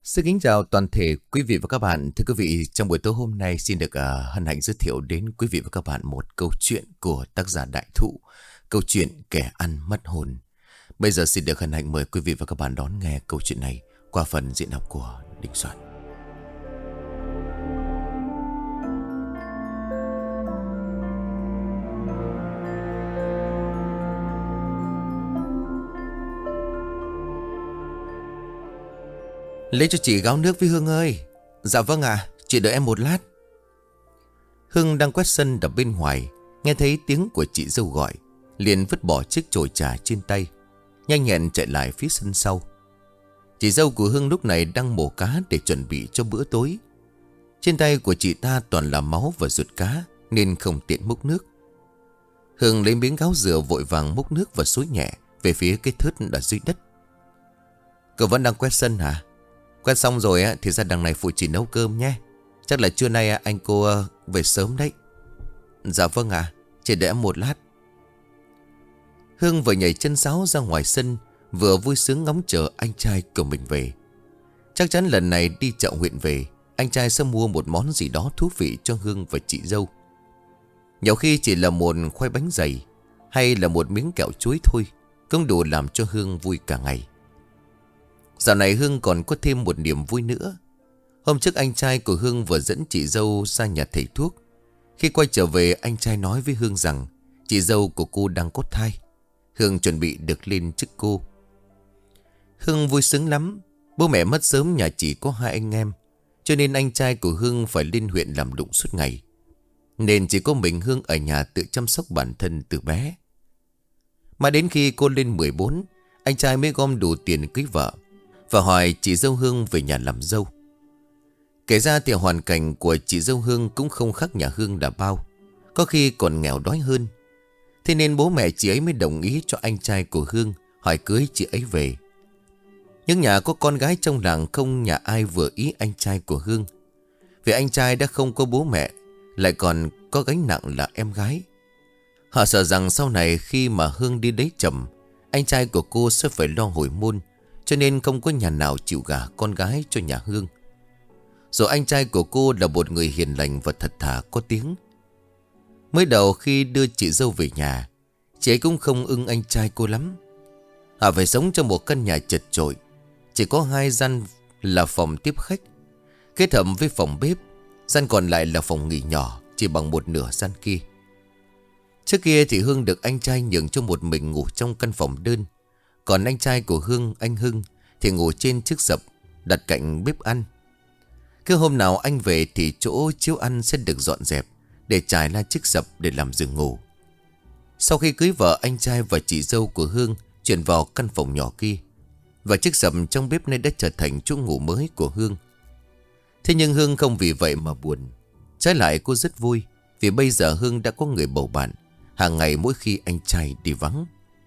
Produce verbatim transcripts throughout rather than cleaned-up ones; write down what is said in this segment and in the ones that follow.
Xin kính chào toàn thể quý vị và các bạn. Thưa quý vị, trong buổi tối hôm nay xin được uh, hân hạnh giới thiệu đến quý vị và các bạn một câu chuyện của tác giả Đại Thụ. Câu chuyện Kẻ Ăn Mất Hồn. Bây giờ xin được hân hạnh mời quý vị và các bạn đón nghe câu chuyện này qua phần diễn đọc của Đình Soạn. Lấy cho chị gáo nước với Hương ơi. Dạ vâng ạ, à, chị đợi em một lát. Hương đang quét sân đập bên ngoài, nghe thấy tiếng của chị dâu gọi, liền vứt bỏ chiếc chổi trà trên tay, nhanh nhẹn chạy lại phía sân sau. Chị dâu của Hương lúc này đang mổ cá để chuẩn bị cho bữa tối. Trên tay của chị ta toàn là máu và ruột cá, nên không tiện múc nước. Hương lấy miếng gáo dừa vội vàng múc nước và xối nhẹ về phía cái thớt ở dưới đất. Cậu vẫn đang quét sân hả? Quét xong rồi á thì ra đằng này phụ chị nấu cơm nhé. Chắc là trưa nay anh cô về sớm đấy. Dạ vâng ạ, à, chỉ để em một lát. Hương vừa nhảy chân sáo ra ngoài sân, vừa vui sướng ngóng chờ anh trai của mình về. Chắc chắn lần này đi chợ huyện về, anh trai sẽ mua một món gì đó thú vị cho Hương và chị dâu. Nhiều khi chỉ là một khoai bánh dày hay là một miếng kẹo chuối thôi cũng đủ làm cho Hương vui cả ngày. Dạo này Hương còn có thêm một niềm vui nữa. Hôm trước anh trai của Hương vừa dẫn chị dâu ra nhà thầy thuốc. Khi quay trở về, anh trai nói với Hương rằng chị dâu của cô đang có thai. Hương chuẩn bị được lên chức cô. Hương vui sướng lắm. Bố mẹ mất sớm, nhà chỉ có hai anh em, cho nên anh trai của Hương phải lên huyện làm lụng suốt ngày, nên chỉ có mình Hương ở nhà tự chăm sóc bản thân từ bé. Mà đến khi cô lên mười bốn, anh trai mới gom đủ tiền cưới vợ và hỏi chị dâu Hương về nhà làm dâu. Kể ra thì hoàn cảnh của chị dâu Hương cũng không khác nhà Hương đã bao, có khi còn nghèo đói hơn. Thế nên bố mẹ chị ấy mới đồng ý cho anh trai của Hương hỏi cưới chị ấy về. Nhưng nhà có con gái trong làng không nhà ai vừa ý anh trai của Hương, vì anh trai đã không có bố mẹ, lại còn có gánh nặng là em gái. Họ sợ rằng sau này khi mà Hương đi lấy chồng, anh trai của cô sẽ phải lo hồi môn, cho nên không có nhà nào chịu gả con gái cho nhà Hương. Rồi anh trai của cô là một người hiền lành và thật thà có tiếng. Mới đầu khi đưa chị dâu về nhà, chị ấy cũng không ưng anh trai cô lắm. Họ phải sống trong một căn nhà chật chội, chỉ có hai gian là phòng tiếp khách, kết hợp với phòng bếp. Gian còn lại là phòng nghỉ nhỏ, chỉ bằng một nửa gian kia. Trước kia thì Hương được anh trai nhường cho một mình ngủ trong căn phòng đơn. Còn anh trai của Hương, anh Hưng, thì ngủ trên chiếc sập đặt cạnh bếp ăn. Cứ hôm nào anh về thì chỗ chiếu ăn sẽ được dọn dẹp để trải ra chiếc sập để làm giường ngủ. Sau khi cưới vợ, anh trai và chị dâu của Hương chuyển vào căn phòng nhỏ kia, và chiếc sập trong bếp này đã trở thành chỗ ngủ mới của Hương. Thế nhưng Hương không vì vậy mà buồn. Trái lại cô rất vui, vì bây giờ Hương đã có người bầu bạn hàng ngày mỗi khi anh trai đi vắng.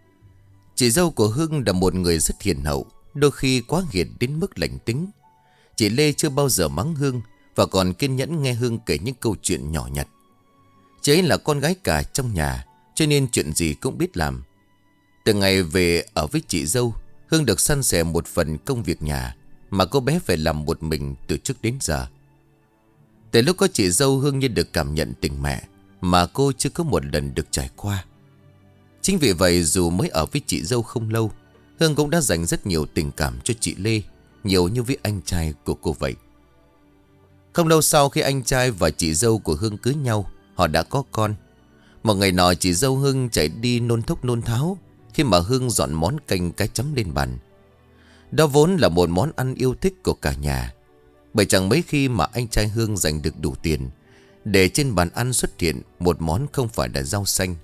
Chị dâu của Hương là một người rất hiền hậu, đôi khi quá hiền đến mức lạnh tính. Chị Lê chưa bao giờ mắng Hương, và còn kiên nhẫn nghe Hương kể những câu chuyện nhỏ nhặt. Chị ấy là con gái cả trong nhà, cho nên chuyện gì cũng biết làm. Từ ngày về ở với chị dâu, Hương được san sẻ một phần công việc nhà mà cô bé phải làm một mình từ trước đến giờ. Từ lúc có chị dâu, Hương như được cảm nhận tình mẹ mà cô chưa có một lần được trải qua. Chính vì vậy dù mới ở với chị dâu không lâu, Hương cũng đã dành rất nhiều tình cảm cho chị Lê, nhiều như với anh trai của cô vậy. Không lâu sau khi anh trai và chị dâu của Hương cưới nhau, họ đã có con. Một ngày nọ chị dâu Hương chạy đi nôn thốc nôn tháo khi mà Hương dọn món canh cá chấm lên bàn. Đó vốn là một món ăn yêu thích của cả nhà, bởi chẳng mấy khi mà anh trai Hương dành được đủ tiền để trên bàn ăn xuất hiện một món không phải là rau xanh.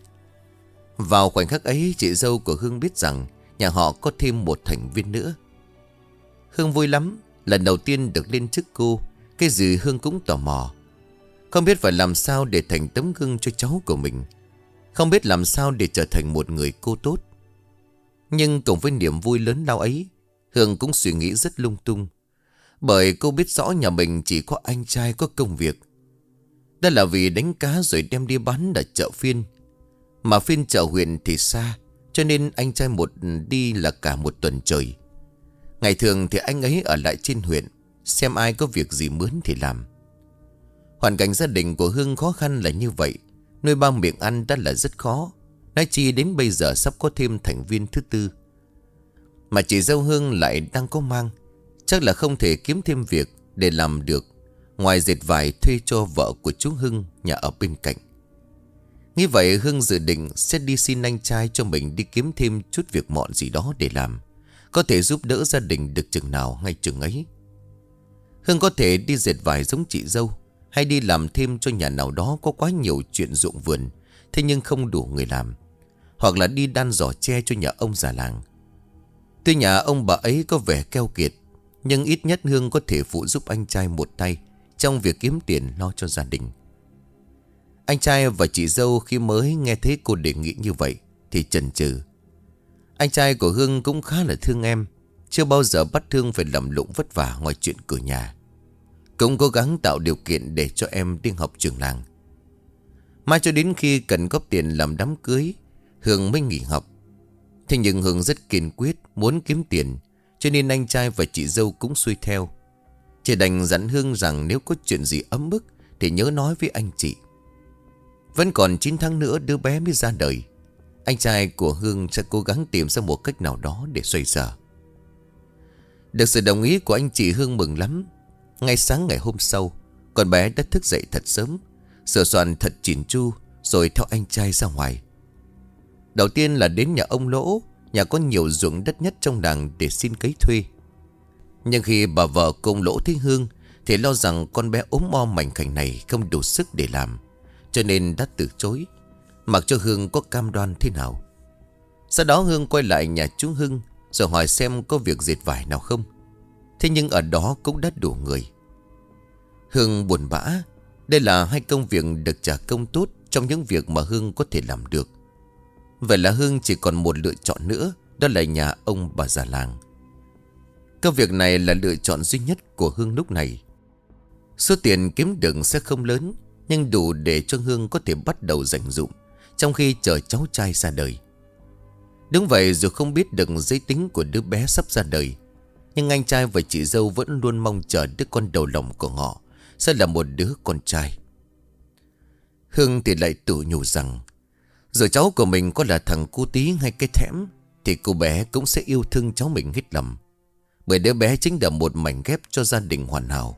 Vào khoảnh khắc ấy, chị dâu của Hương biết rằng nhà họ có thêm một thành viên nữa. Hương vui lắm, lần đầu tiên được lên chức cô, cái gì Hương cũng tò mò. Không biết phải làm sao để thành tấm gương cho cháu của mình, không biết làm sao để trở thành một người cô tốt. Nhưng cùng với niềm vui lớn lao ấy, Hương cũng suy nghĩ rất lung tung, bởi cô biết rõ nhà mình chỉ có anh trai có công việc. Đó là vì đánh cá rồi đem đi bán ở chợ phiên, mà phiên chợ huyện thì xa, cho nên anh trai một đi là cả một tuần trời. Ngày thường thì anh ấy ở lại trên huyện, xem ai có việc gì mướn thì làm. Hoàn cảnh gia đình của Hương khó khăn là như vậy. Nuôi ba miệng ăn đã là rất khó, nói chi đến bây giờ sắp có thêm thành viên thứ tư. Mà chị dâu Hương lại đang có mang, chắc là không thể kiếm thêm việc để làm được ngoài dệt vải thuê cho vợ của chú Hưng nhà ở bên cạnh. Như vậy Hương dự định sẽ đi xin anh trai cho mình đi kiếm thêm chút việc mọn gì đó để làm, có thể giúp đỡ gia đình được chừng nào ngay chừng ấy. Hương có thể đi dệt vải giống chị dâu, hay đi làm thêm cho nhà nào đó có quá nhiều chuyện ruộng vườn, thế nhưng không đủ người làm. Hoặc là đi đan giỏ tre cho nhà ông già làng. Tuy nhà ông bà ấy có vẻ keo kiệt, nhưng ít nhất Hương có thể phụ giúp anh trai một tay trong việc kiếm tiền lo cho gia đình. Anh trai và chị dâu khi mới nghe thấy cô đề nghị như vậy thì chần chừ. Anh trai của Hương cũng khá là thương em, chưa bao giờ bắt Hương phải lầm lụng vất vả ngoài chuyện cửa nhà. Cũng cố gắng tạo điều kiện để cho em đi học trường làng. Mai cho đến khi cần góp tiền làm đám cưới, Hương mới nghỉ học. Thế nhưng Hương rất kiên quyết muốn kiếm tiền, cho nên anh trai và chị dâu cũng xuôi theo. Chỉ đành dặn Hương rằng nếu có chuyện gì ấm ức thì nhớ nói với anh chị. Vẫn còn chín tháng nữa đứa bé mới ra đời. Anh trai của Hương sẽ cố gắng tìm ra một cách nào đó để xoay sở. Được sự đồng ý của anh chị, Hương mừng lắm. Ngay sáng ngày hôm sau, con bé đã thức dậy thật sớm, sửa soạn thật chỉn chu, rồi theo anh trai ra ngoài. Đầu tiên là đến nhà ông Lỗ, nhà có nhiều ruộng đất nhất trong làng, để xin cấy thuê. Nhưng khi bà vợ cùng Lỗ thấy Hương thì lo rằng con bé ốm o mảnh khảnh này không đủ sức để làm, cho nên đã từ chối, mặc cho Hương có cam đoan thế nào. Sau đó Hương quay lại nhà chú Hưng rồi hỏi xem có việc dệt vải nào không. Thế nhưng ở đó cũng đã đủ người. Hương buồn bã. Đây là hai công việc được trả công tốt trong những việc mà Hương có thể làm được. Vậy là Hương chỉ còn một lựa chọn nữa, đó là nhà ông bà già làng. Công việc này là lựa chọn duy nhất của Hương lúc này. Số tiền kiếm được sẽ không lớn, nhưng đủ để cho Hương có thể bắt đầu dành dụm trong khi chờ cháu trai ra đời. Đúng vậy, dù không biết được giới tính của đứa bé sắp ra đời, nhưng anh trai và chị dâu vẫn luôn mong chờ đứa con đầu lòng của họ sẽ là một đứa con trai. Hương thì lại tự nhủ rằng dù cháu của mình có là thằng cu tí hay cái thẽm thì cô bé cũng sẽ yêu thương cháu mình hết lòng, bởi đứa bé chính là một mảnh ghép cho gia đình hoàn hảo.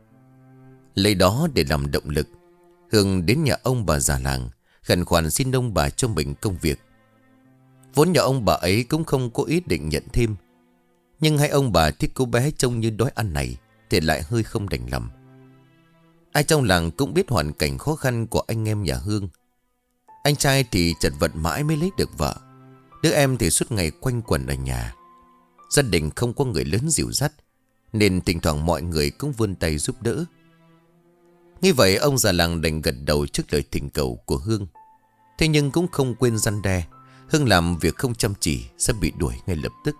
Lấy đó để làm động lực, Hương đến nhà ông bà già làng khẩn khoản xin ông bà cho mình công việc. Vốn nhà ông bà ấy cũng không có ý định nhận thêm, nhưng hai ông bà thích cô bé trông như đói ăn này thì lại hơi không đành lòng. Ai trong làng cũng biết hoàn cảnh khó khăn của anh em nhà Hương. Anh trai thì chật vật mãi mới lấy được vợ, đứa em thì suốt ngày quanh quẩn ở nhà. Gia đình không có người lớn dìu dắt, nên thỉnh thoảng mọi người cũng vươn tay giúp đỡ. Như vậy ông già làng đành gật đầu trước lời thỉnh cầu của Hương. Thế nhưng cũng không quên răn đe, Hương làm việc không chăm chỉ sẽ bị đuổi ngay lập tức.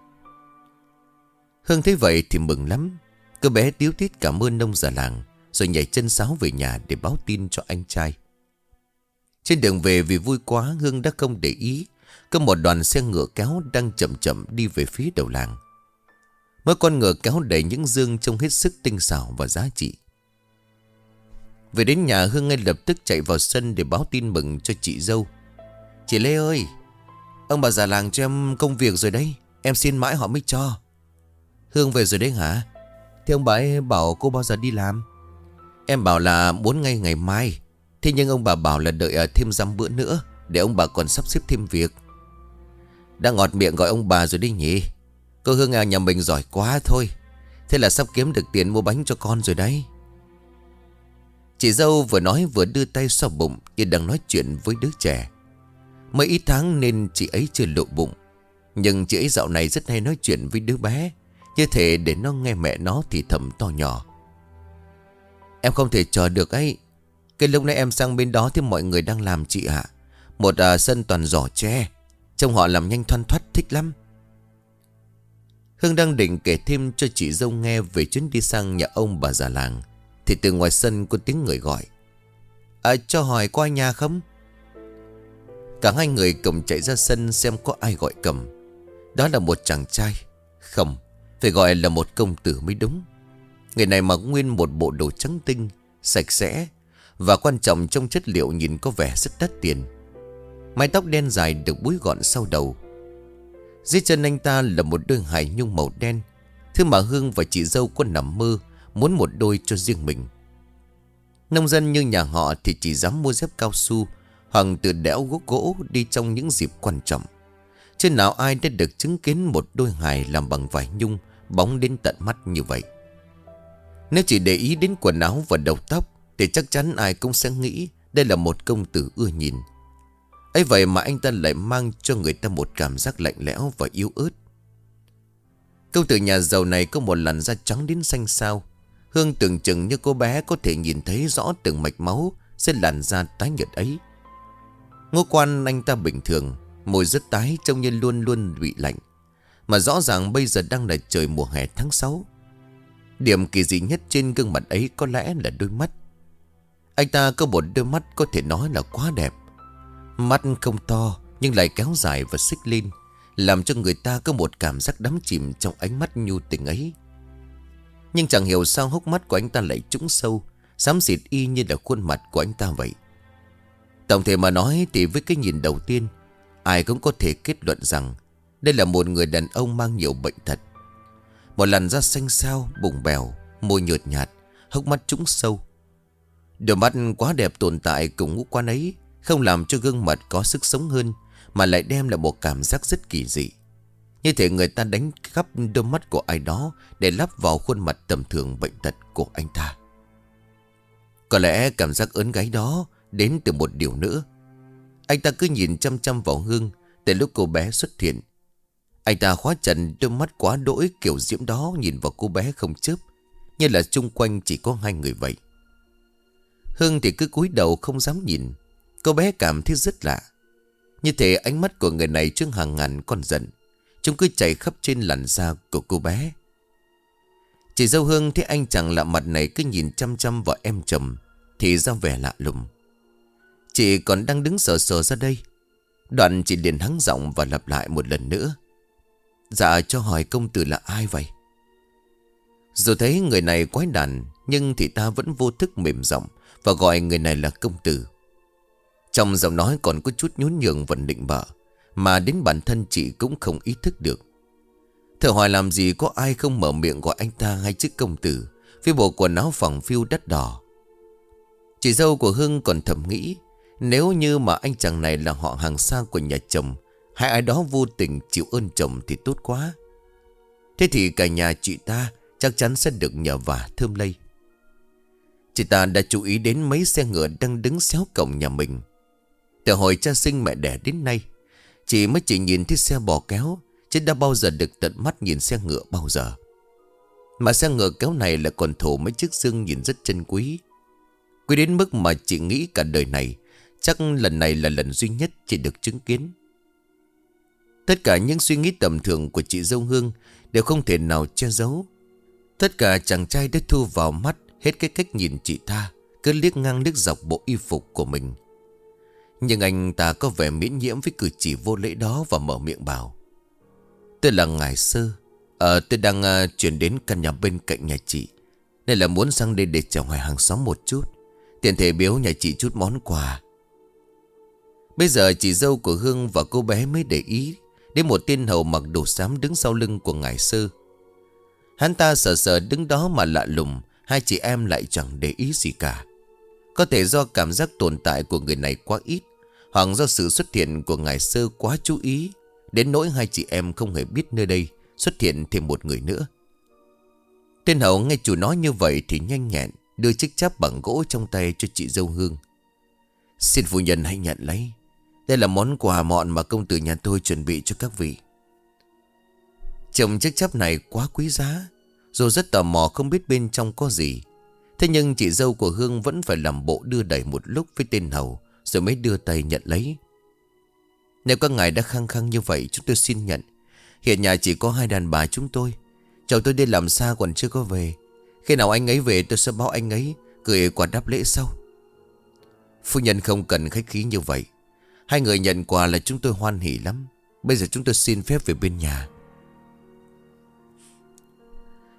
Hương thấy vậy thì mừng lắm. Cô bé tíu tít cảm ơn ông già làng, rồi nhảy chân sáo về nhà để báo tin cho anh trai. Trên đường về vì vui quá, Hương đã không để ý có một đoàn xe ngựa kéo đang chậm chậm đi về phía đầu làng. Mỗi con ngựa kéo đầy những dương trông hết sức tinh xảo và giá trị. Về đến nhà, Hương ngay lập tức chạy vào sân để báo tin mừng cho chị dâu. Chị Lê ơi, ông bà già làng cho em công việc rồi đấy, em xin mãi họ mới cho. Hương về rồi đấy hả? Thế ông bà ấy bảo cô bao giờ đi làm? Em bảo là muốn ngay ngày mai. Thế nhưng ông bà bảo là đợi thêm dăm bữa nữa, để ông bà còn sắp xếp thêm việc. Đã ngọt miệng gọi ông bà rồi đi nhỉ. Cô Hương à, nhà mình giỏi quá thôi. Thế là sắp kiếm được tiền mua bánh cho con rồi đấy. Chị dâu vừa nói vừa đưa tay xoa bụng như đang nói chuyện với đứa trẻ. Mới ít tháng nên chị ấy chưa lộ bụng, nhưng chị ấy dạo này rất hay nói chuyện với đứa bé, như thể để nó nghe mẹ nó thì thầm to nhỏ. Em không thể chờ được ấy. Cái lúc nãy em sang bên đó thì mọi người đang làm chị ạ. Một à, sân toàn giỏ tre, trông họ làm nhanh thoăn thoắt thích lắm. Hương đang định kể thêm cho chị dâu nghe về chuyến đi sang nhà ông bà già làng, thì từ ngoài sân có tiếng người gọi. À, cho hỏi có ai nhà không? Cả hai người cùng chạy ra sân xem có ai gọi cầm. Đó là một chàng trai. Không, phải gọi là một công tử mới đúng. Người này mặc nguyên một bộ đồ trắng tinh, sạch sẽ, và quan trọng trong chất liệu nhìn có vẻ rất đắt tiền. Mái tóc đen dài được búi gọn sau đầu. Dưới chân anh ta là một đôi hài nhung màu đen, thứ mà Hương và chị dâu có nằm mơ muốn một đôi cho riêng mình. Nông dân như nhà họ thì chỉ dám mua dép cao su hoặc từ đẽo gỗ gỗ đi trong những dịp quan trọng. Chứ nào ai đã được chứng kiến một đôi hài làm bằng vải nhung bóng đến tận mắt như vậy. Nếu chỉ để ý đến quần áo và đầu tóc thì chắc chắn ai cũng sẽ nghĩ đây là một công tử ưa nhìn. ấy vậy mà anh ta lại mang cho người ta một cảm giác lạnh lẽo và yếu ớt. Công tử nhà giàu này có một làn da trắng đến xanh xao. Hương tưởng chừng như cô bé có thể nhìn thấy rõ từng mạch máu trên làn da tái nhợt ấy. Ngũ quan anh ta bình thường, môi rất tái trông như luôn luôn bị lạnh. Mà rõ ràng bây giờ đang là trời mùa hè tháng sáu. Điểm kỳ dị nhất trên gương mặt ấy có lẽ là đôi mắt. Anh ta có một đôi mắt có thể nói là quá đẹp. Mắt không to nhưng lại kéo dài và xích lên, làm cho người ta có một cảm giác đắm chìm trong ánh mắt nhu tình ấy. Nhưng chẳng hiểu sao hốc mắt của anh ta lại trũng sâu, xám xịt y như là khuôn mặt của anh ta vậy. Tổng thể mà nói thì với cái nhìn đầu tiên, ai cũng có thể kết luận rằng đây là một người đàn ông mang nhiều bệnh tật. Một làn da xanh xao, bùng bèo, môi nhợt nhạt, hốc mắt trũng sâu. Đôi mắt quá đẹp tồn tại cùng ngũ quan ấy không làm cho gương mặt có sức sống hơn, mà lại đem lại một cảm giác rất kỳ dị. Như thể người ta đánh khắp đôi mắt của ai đó để lắp vào khuôn mặt tầm thường bệnh tật của anh ta. Có lẽ cảm giác ớn gáy đó đến từ một điều nữa. Anh ta cứ nhìn chăm chăm vào Hương từ lúc cô bé xuất hiện. Anh ta khóa chặt đôi mắt quá đỗi kiểu diễm đó nhìn vào cô bé không chớp, như là chung quanh chỉ có hai người vậy. Hương thì cứ cúi đầu không dám nhìn. Cô bé cảm thấy rất lạ. Như thể ánh mắt của người này chứa hàng ngàn con giận, chúng cứ chảy khắp trên làn da của cô bé. Chị dâu Hương thấy anh chàng lạ mặt này cứ nhìn chăm chăm vào em chồng thì ra vẻ lạ lùng. Chị còn đang đứng sờ sờ ra đây. Đoạn chị liền hắng giọng và lặp lại một lần nữa: Dạ, cho hỏi công tử là ai vậy? Dù thấy người này quái đản, nhưng thì ta vẫn vô thức mềm giọng và gọi người này là công tử. Trong giọng nói còn có chút nhún nhường và nịnh bợ, mà đến bản thân chị cũng không ý thức được. Thử hỏi làm gì có ai không mở miệng gọi anh ta hay chiếc công tử với bộ quần áo phẳng phiu đắt đỏ. Chị dâu của Hưng còn thầm nghĩ, nếu như mà anh chàng này là họ hàng xa của nhà chồng, hay ai đó vô tình chịu ơn chồng thì tốt quá. Thế thì cả nhà chị ta chắc chắn sẽ được nhờ vả thơm lây. Chị ta đã chú ý đến mấy xe ngựa đang đứng xéo cổng nhà mình. Từ hồi cha sinh mẹ đẻ đến nay, chị mới chỉ nhìn thấy xe bò kéo, chứ đã bao giờ được tận mắt nhìn xe ngựa bao giờ. Mà xe ngựa kéo này là còn thổ mấy chiếc xương nhìn rất chân quý. Quý đến mức mà chị nghĩ cả đời này chắc lần này là lần duy nhất chị được chứng kiến. Tất cả những suy nghĩ tầm thường của chị dâu Hương đều không thể nào che giấu. Tất cả chàng trai đã thu vào mắt hết cái cách nhìn chị ta, cứ liếc ngang liếc dọc bộ y phục của mình. Nhưng anh ta có vẻ miễn nhiễm với cử chỉ vô lễ đó và mở miệng bảo: Tôi là Ngải Sơ. Ờ tôi đang uh, chuyển đến căn nhà bên cạnh nhà chị, nên là muốn sang đây để chào hỏi hàng xóm một chút, tiện thể biếu nhà chị chút món quà. Bây giờ chị dâu của Hương và cô bé mới để ý đến một tên hầu mặc đồ xám đứng sau lưng của Ngải Sơ. Hắn ta sờ sờ đứng đó mà lạ lùng, hai chị em lại chẳng để ý gì cả. Có thể do cảm giác tồn tại của người này quá ít, hoặc do sự xuất hiện của Ngải Sơ quá chú ý, đến nỗi hai chị em không hề biết nơi đây xuất hiện thêm một người nữa. Tên hầu nghe chủ nói như vậy thì nhanh nhẹn đưa chiếc cháp bằng gỗ trong tay cho chị dâu Hương. Xin phu nhân hãy nhận lấy. Đây là món quà mọn mà công tử nhà tôi chuẩn bị cho các vị. Trông chiếc cháp này quá quý giá, dù rất tò mò không biết bên trong có gì. Thế nhưng chị dâu của Hương vẫn phải làm bộ đưa đẩy một lúc với tên hầu, rồi mới đưa tay nhận lấy. Nếu các ngài đã khăng khăng như vậy, chúng tôi xin nhận. Hiện nhà chỉ có hai đàn bà chúng tôi. Chồng tôi đi làm xa còn chưa có về. Khi nào anh ấy về tôi sẽ báo anh ấy gửi quà đáp lễ sau. Phu nhân không cần khách khí như vậy. Hai người nhận quà là chúng tôi hoan hỉ lắm. Bây giờ chúng tôi xin phép về bên nhà.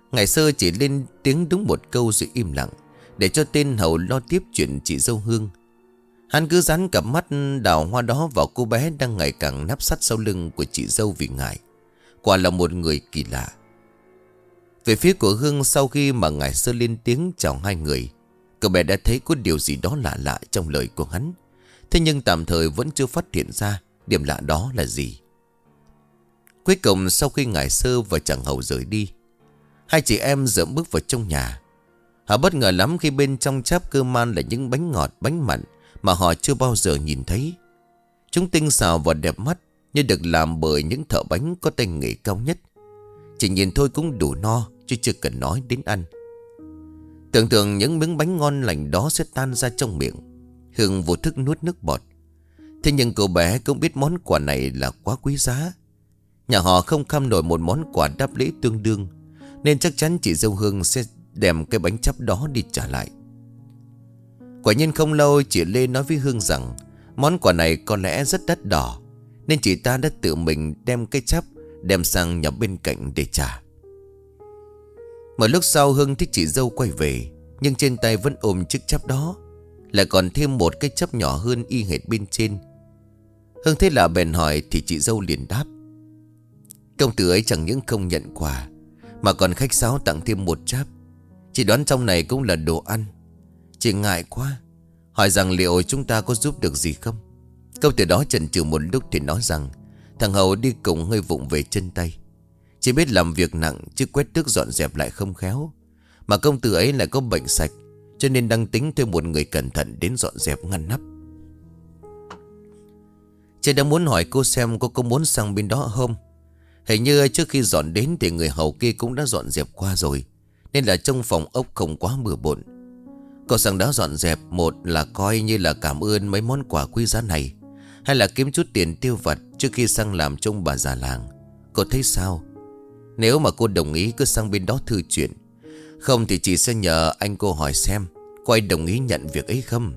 Ngải Sơ chỉ lên tiếng đúng một câu rồi im lặng, để cho tên hầu lo tiếp chuyện chị dâu Hương. Hắn cứ dán cặp mắt đào hoa đó vào cô bé đang ngày càng nép sát sau lưng của chị dâu vì ngại. Quả là một người kỳ lạ. Về phía của Hương, sau khi mà Ngải Sơ lên tiếng chào hai người, cậu bé đã thấy có điều gì đó lạ lạ trong lời của hắn. Thế nhưng tạm thời vẫn chưa phát hiện ra điểm lạ đó là gì. Cuối cùng sau khi Ngải Sơ và chàng hầu rời đi, hai chị em dợm bước vào trong nhà. Họ bất ngờ lắm khi bên trong cháp cơ man là những bánh ngọt, bánh mặn mà họ chưa bao giờ nhìn thấy. Chúng tinh xảo và đẹp mắt, như được làm bởi những thợ bánh có tay nghề cao nhất. Chỉ nhìn thôi cũng đủ no, chứ chưa cần nói đến ăn. Tưởng tượng những miếng bánh ngon lành đó sẽ tan ra trong miệng, Hương vô thức nuốt nước bọt. Thế nhưng cô bé cũng biết món quà này là quá quý giá. Nhà họ không kham nổi một món quà đáp lễ tương đương, nên chắc chắn chị dâu Hương sẽ đem cái bánh chắp đó đi trả lại. Quả nhiên không lâu, chị Lê nói với Hương rằng món quà này có lẽ rất đắt đỏ, nên chị ta đã tự mình đem cái chắp đem sang nhà bên cạnh để trả. Một lúc sau Hương thấy chị dâu quay về, nhưng trên tay vẫn ôm chiếc chắp đó, lại còn thêm một cái chắp nhỏ hơn y hệt bên trên. Hương thấy lạ bèn hỏi thì chị dâu liền đáp: công tử ấy chẳng những không nhận quà mà còn khách sáo tặng thêm một cháp. Chị đoán trong này cũng là đồ ăn. Chị ngại quá, hỏi rằng liệu chúng ta có giúp được gì không. Câu từ đó chần chừ một lúc thì nói rằng thằng hầu đi cùng hơi vụng về chân tay, chỉ biết làm việc nặng chứ quét tước dọn dẹp lại không khéo. Mà công tử ấy lại có bệnh sạch, cho nên đang tính thuê một người cẩn thận đến dọn dẹp ngăn nắp. Chị đã muốn hỏi cô xem cô có muốn sang bên đó không. Hình như trước khi dọn đến thì người hầu kia cũng đã dọn dẹp qua rồi, nên là trong phòng ốc không quá bừa bộn. Cô sang đó dọn dẹp, một là coi như là cảm ơn mấy món quà quý giá này, hay là kiếm chút tiền tiêu vặt trước khi sang làm trông bà già làng. Cô thấy sao? Nếu mà cô đồng ý cứ sang bên đó thư chuyện, không thì chị sẽ nhờ anh cô hỏi xem có ai đồng ý nhận việc ấy không.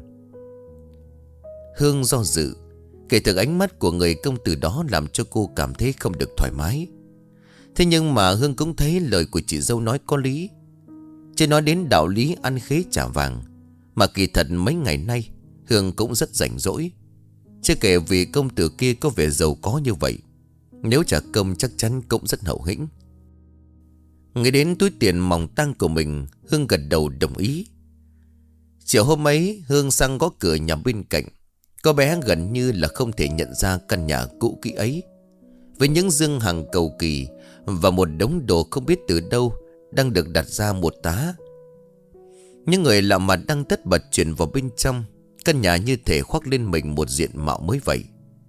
Hương do dự. Kể từ ánh mắt của người công tử đó làm cho cô cảm thấy không được thoải mái. Thế nhưng mà Hương cũng thấy lời của chị dâu nói có lý. Chứ nói đến đạo lý ăn khế trả vàng, mà kỳ thật mấy ngày nay Hương cũng rất rảnh rỗi. Chưa kể vì công tử kia có vẻ giàu có như vậy, nếu trả công chắc chắn cũng rất hậu hĩnh. Nghĩ đến túi tiền mỏng tang của mình, Hương gật đầu đồng ý. Chiều hôm ấy Hương sang gõ cửa nhà bên cạnh. Cô bé gần như là không thể nhận ra căn nhà cũ kỹ ấy, với những dương hàng cầu kỳ và một đống đồ không biết từ đâu đang được đặt ra một tá. Những người lạ mặt đang tất bật chuyển vào bên trong. Căn nhà như thể khoác lên mình một diện mạo mới vậy.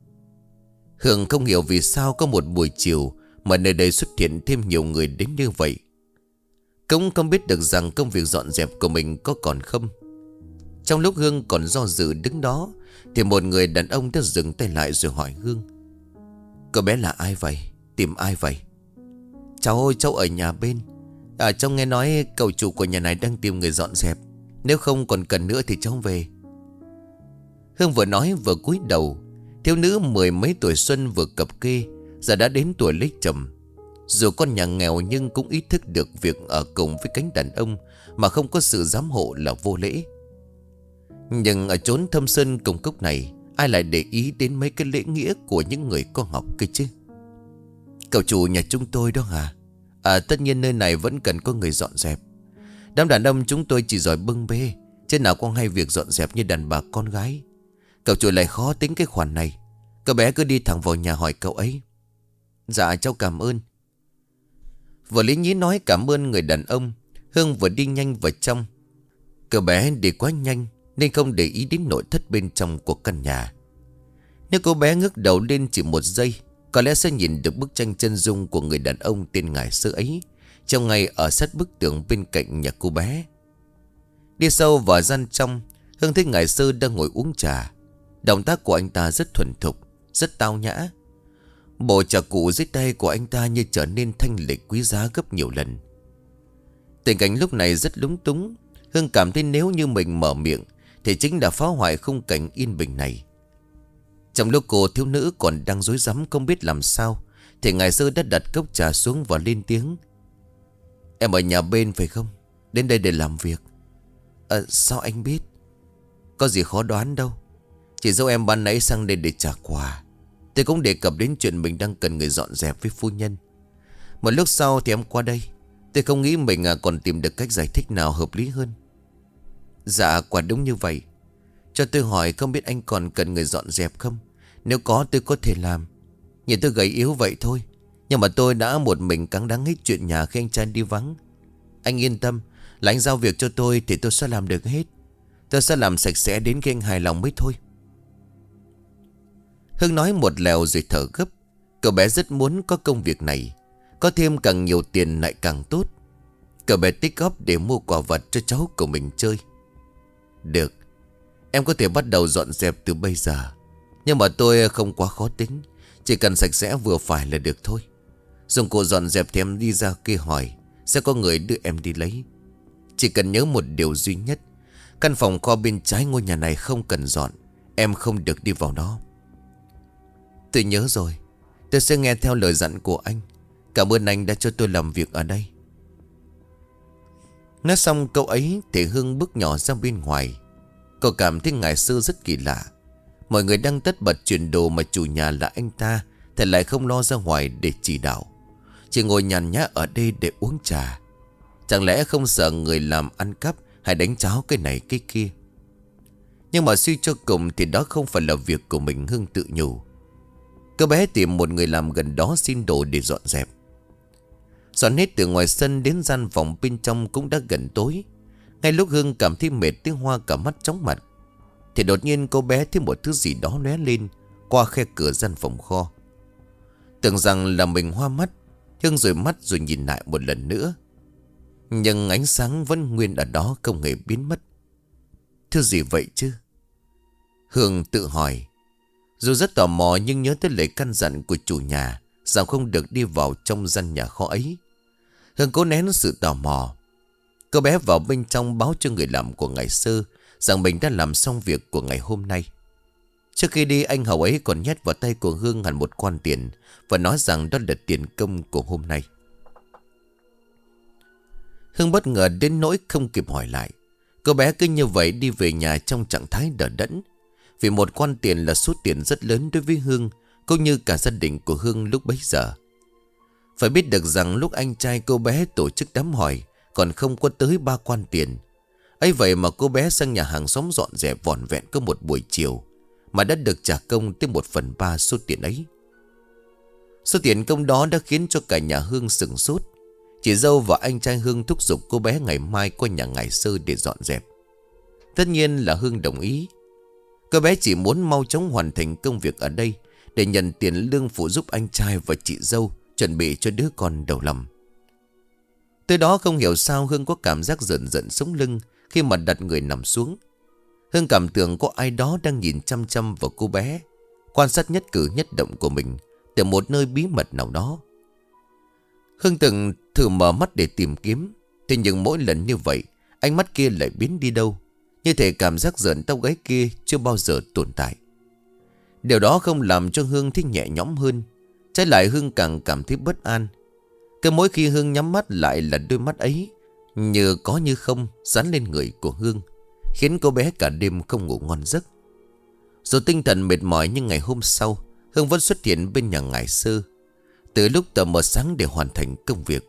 Hương không hiểu vì sao có một buổi chiều mà nơi đây xuất hiện thêm nhiều người đến như vậy. Cũng không biết được rằng công việc dọn dẹp của mình có còn không. Trong lúc Hương còn do dự đứng đó thì một người đàn ông đã dừng tay lại rồi hỏi Hương: cô bé là ai vậy? Tìm ai vậy? Cháu ơi, cháu ở nhà bên. À, cháu nghe nói cậu chủ của nhà này đang tìm người dọn dẹp. Nếu không còn cần nữa thì cháu về. Hương vừa nói vừa cúi đầu. Thiếu nữ mười mấy tuổi xuân vừa cập kê, giờ đã đến tuổi lấy chồng. Dù con nhà nghèo nhưng cũng ý thức được việc ở cùng với cánh đàn ông mà không có sự giám hộ là vô lễ. Nhưng ở chốn thâm sơn cùng cốc này, ai lại để ý đến mấy cái lễ nghĩa của những người có học kia chứ? Cậu chủ nhà chúng tôi đó hả? À, tất nhiên nơi này vẫn cần có người dọn dẹp. Đám đàn ông chúng tôi chỉ giỏi bưng bê, chứ nào có hay việc dọn dẹp như đàn bà con gái. Cậu chủ lại khó tính cái khoản này. Cậu bé cứ đi thẳng vào nhà hỏi cậu ấy. Dạ cháu cảm ơn. Vừa lý nhí nói cảm ơn người đàn ông, Hương vừa đi nhanh vào trong. Cậu bé đi quá nhanh nên không để ý đến nội thất bên trong của căn nhà. Nếu cô bé ngước đầu lên chỉ một giây, có lẽ sẽ nhìn được bức tranh chân dung của người đàn ông tên Ngải Sơ ấy trong ngay ở sát bức tường bên cạnh nhà cô bé. Đi sâu vào gian trong, Hương thấy Ngải Sơ đang ngồi uống trà. Động tác của anh ta rất thuần thục, rất tao nhã. Bộ trà cụ dưới tay của anh ta như trở nên thanh lịch quý giá gấp nhiều lần. Tình cảnh lúc này rất lúng túng. Hương cảm thấy nếu như mình mở miệng thì chính là phá hoại khung cảnh yên bình này. Trong lúc cô thiếu nữ còn đang rối rắm không biết làm sao, thì Ngải Sơ đã đặt cốc trà xuống và lên tiếng: Em ở nhà bên phải không? Đến đây để làm việc. À, sao anh biết? Có gì khó đoán đâu. Chị dâu em ban nãy sang đây để trả quà. Tôi cũng đề cập đến chuyện mình đang cần người dọn dẹp với phu nhân. Một lúc sau thì em qua đây. Tôi không nghĩ mình à, còn tìm được cách giải thích nào hợp lý hơn. Dạ quả đúng như vậy. Cho tôi hỏi không biết anh còn cần người dọn dẹp không? Nếu có tôi có thể làm. Nhìn tôi gầy yếu vậy thôi, nhưng mà tôi đã một mình cắn đáng hết chuyện nhà khi anh trai đi vắng. Anh yên tâm, là anh giao việc cho tôi thì tôi sẽ làm được hết. Tôi sẽ làm sạch sẽ đến khi anh hài lòng mới thôi. Hưng nói một lèo rồi thở gấp. Cậu bé rất muốn có công việc này. Có thêm càng nhiều tiền lại càng tốt. Cậu bé tích góp để mua quà vật cho cháu của mình chơi. Được, em có thể bắt đầu dọn dẹp từ bây giờ. Nhưng mà tôi không quá khó tính. Chỉ cần sạch sẽ vừa phải là được thôi. Dụng cụ dọn dẹp thì em đi ra kia hỏi, sẽ có người đưa em đi lấy. Chỉ cần nhớ một điều duy nhất. Căn phòng kho bên trái ngôi nhà này không cần dọn. Em không được đi vào đó. Tôi nhớ rồi. Tôi sẽ nghe theo lời dặn của anh. Cảm ơn anh đã cho tôi làm việc ở đây. Nói xong câu ấy thì Hương bước nhỏ ra bên ngoài. Cậu cảm thấy ngày xưa rất kỳ lạ. Mọi người đang tất bật chuyển đồ mà chủ nhà là anh ta thì lại không lo ra ngoài để chỉ đạo. Chỉ ngồi nhàn nhã ở đây để uống trà. Chẳng lẽ không sợ người làm ăn cắp hay đánh cháo cái này cái kia. Nhưng mà suy cho cùng thì đó không phải là việc của mình, Hương tự nhủ. Cô bé tìm một người làm gần đó xin đồ để dọn dẹp. Dọn hết từ ngoài sân đến gian phòng bên trong cũng đã gần tối. Ngay lúc Hương cảm thấy mệt tới hoa cả mắt chóng mặt thì đột nhiên cô bé thấy một thứ gì đó lóe lên qua khe cửa gian phòng kho. Tưởng rằng là mình hoa mắt, Hương dụi mắt rồi nhìn lại một lần nữa. Nhưng ánh sáng vẫn nguyên ở đó, không hề biến mất. Thứ gì vậy chứ? Hương tự hỏi. Dù rất tò mò nhưng nhớ tới lời căn dặn của chủ nhà rằng không được đi vào trong gian nhà kho ấy. Hương cố nén sự tò mò. Cô bé vào bên trong báo cho người làm của ngày xưa rằng mình đã làm xong việc của ngày hôm nay. Trước khi đi, anh hầu ấy còn nhét vào tay của Hương hẳn một quan tiền và nói rằng đó là tiền công của hôm nay. Hương bất ngờ đến nỗi không kịp hỏi lại. Cô bé cứ như vậy đi về nhà trong trạng thái đờ đẫn. Vì một quan tiền là số tiền rất lớn đối với Hương, cũng như cả gia đình của Hương lúc bấy giờ. Phải biết được rằng lúc anh trai cô bé tổ chức đám hỏi còn không có tới ba quan tiền. Ấy vậy mà cô bé sang nhà hàng xóm dọn dẹp vỏn vẹn có một buổi chiều mà đã được trả công tới một phần ba số tiền ấy. Số tiền công đó đã khiến cho cả nhà Hương sửng sốt. Chị dâu và anh trai Hương thúc giục cô bé ngày mai qua nhà ngải sơ để dọn dẹp. Tất nhiên là Hương đồng ý. Cô bé chỉ muốn mau chóng hoàn thành công việc ở đây để nhận tiền lương phụ giúp anh trai và chị dâu chuẩn bị cho đứa con đầu lòng. Tới đó không hiểu sao Hương có cảm giác rợn rợn sống lưng khi mà đặt người nằm xuống. Hương cảm tưởng có ai đó đang nhìn chăm chăm vào cô bé, quan sát nhất cử nhất động của mình từ một nơi bí mật nào đó. Hương từng thử mở mắt để tìm kiếm, thế nhưng mỗi lần như vậy ánh mắt kia lại biến đi đâu, như thể cảm giác rợn tóc gáy kia chưa bao giờ tồn tại. Điều đó không làm cho Hương thấy nhẹ nhõm hơn. Trái lại Hương càng cảm thấy bất an. Cứ mỗi khi Hương nhắm mắt lại là đôi mắt ấy như có như không dán lên người của Hương, khiến cô bé cả đêm không ngủ ngon giấc. Dù tinh thần mệt mỏi nhưng ngày hôm sau Hương vẫn xuất hiện bên nhà ngải sơ từ lúc tờ mờ sáng để hoàn thành công việc.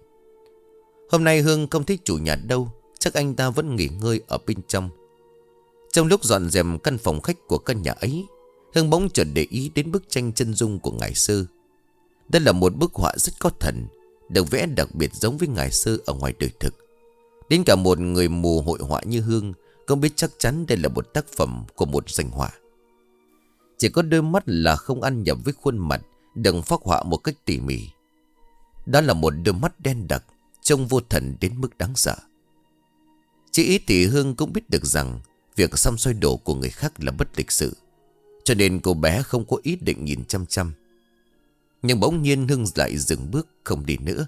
Hôm nay Hương không thấy chủ nhà đâu, chắc anh ta vẫn nghỉ ngơi ở bên trong. Trong lúc dọn dẹp căn phòng khách của căn nhà ấy, Hương bỗng chợt để ý đến bức tranh chân dung của ngải sơ. Đây là một bức họa rất có thần, được vẽ đặc biệt giống với ngải sơ ở ngoài đời thực. Đến cả một người mù hội họa như Hương cũng biết chắc chắn đây là một tác phẩm của một danh họa. Chỉ có đôi mắt là không ăn nhập với khuôn mặt được phác họa một cách tỉ mỉ. Đó là một đôi mắt đen đặc, trông vô thần đến mức đáng sợ. Chỉ ít thì Hương cũng biết được rằng việc xăm soi đồ của người khác là bất lịch sự, cho nên cô bé không có ý định nhìn chăm chăm. Nhưng bỗng nhiên Hương lại dừng bước không đi nữa.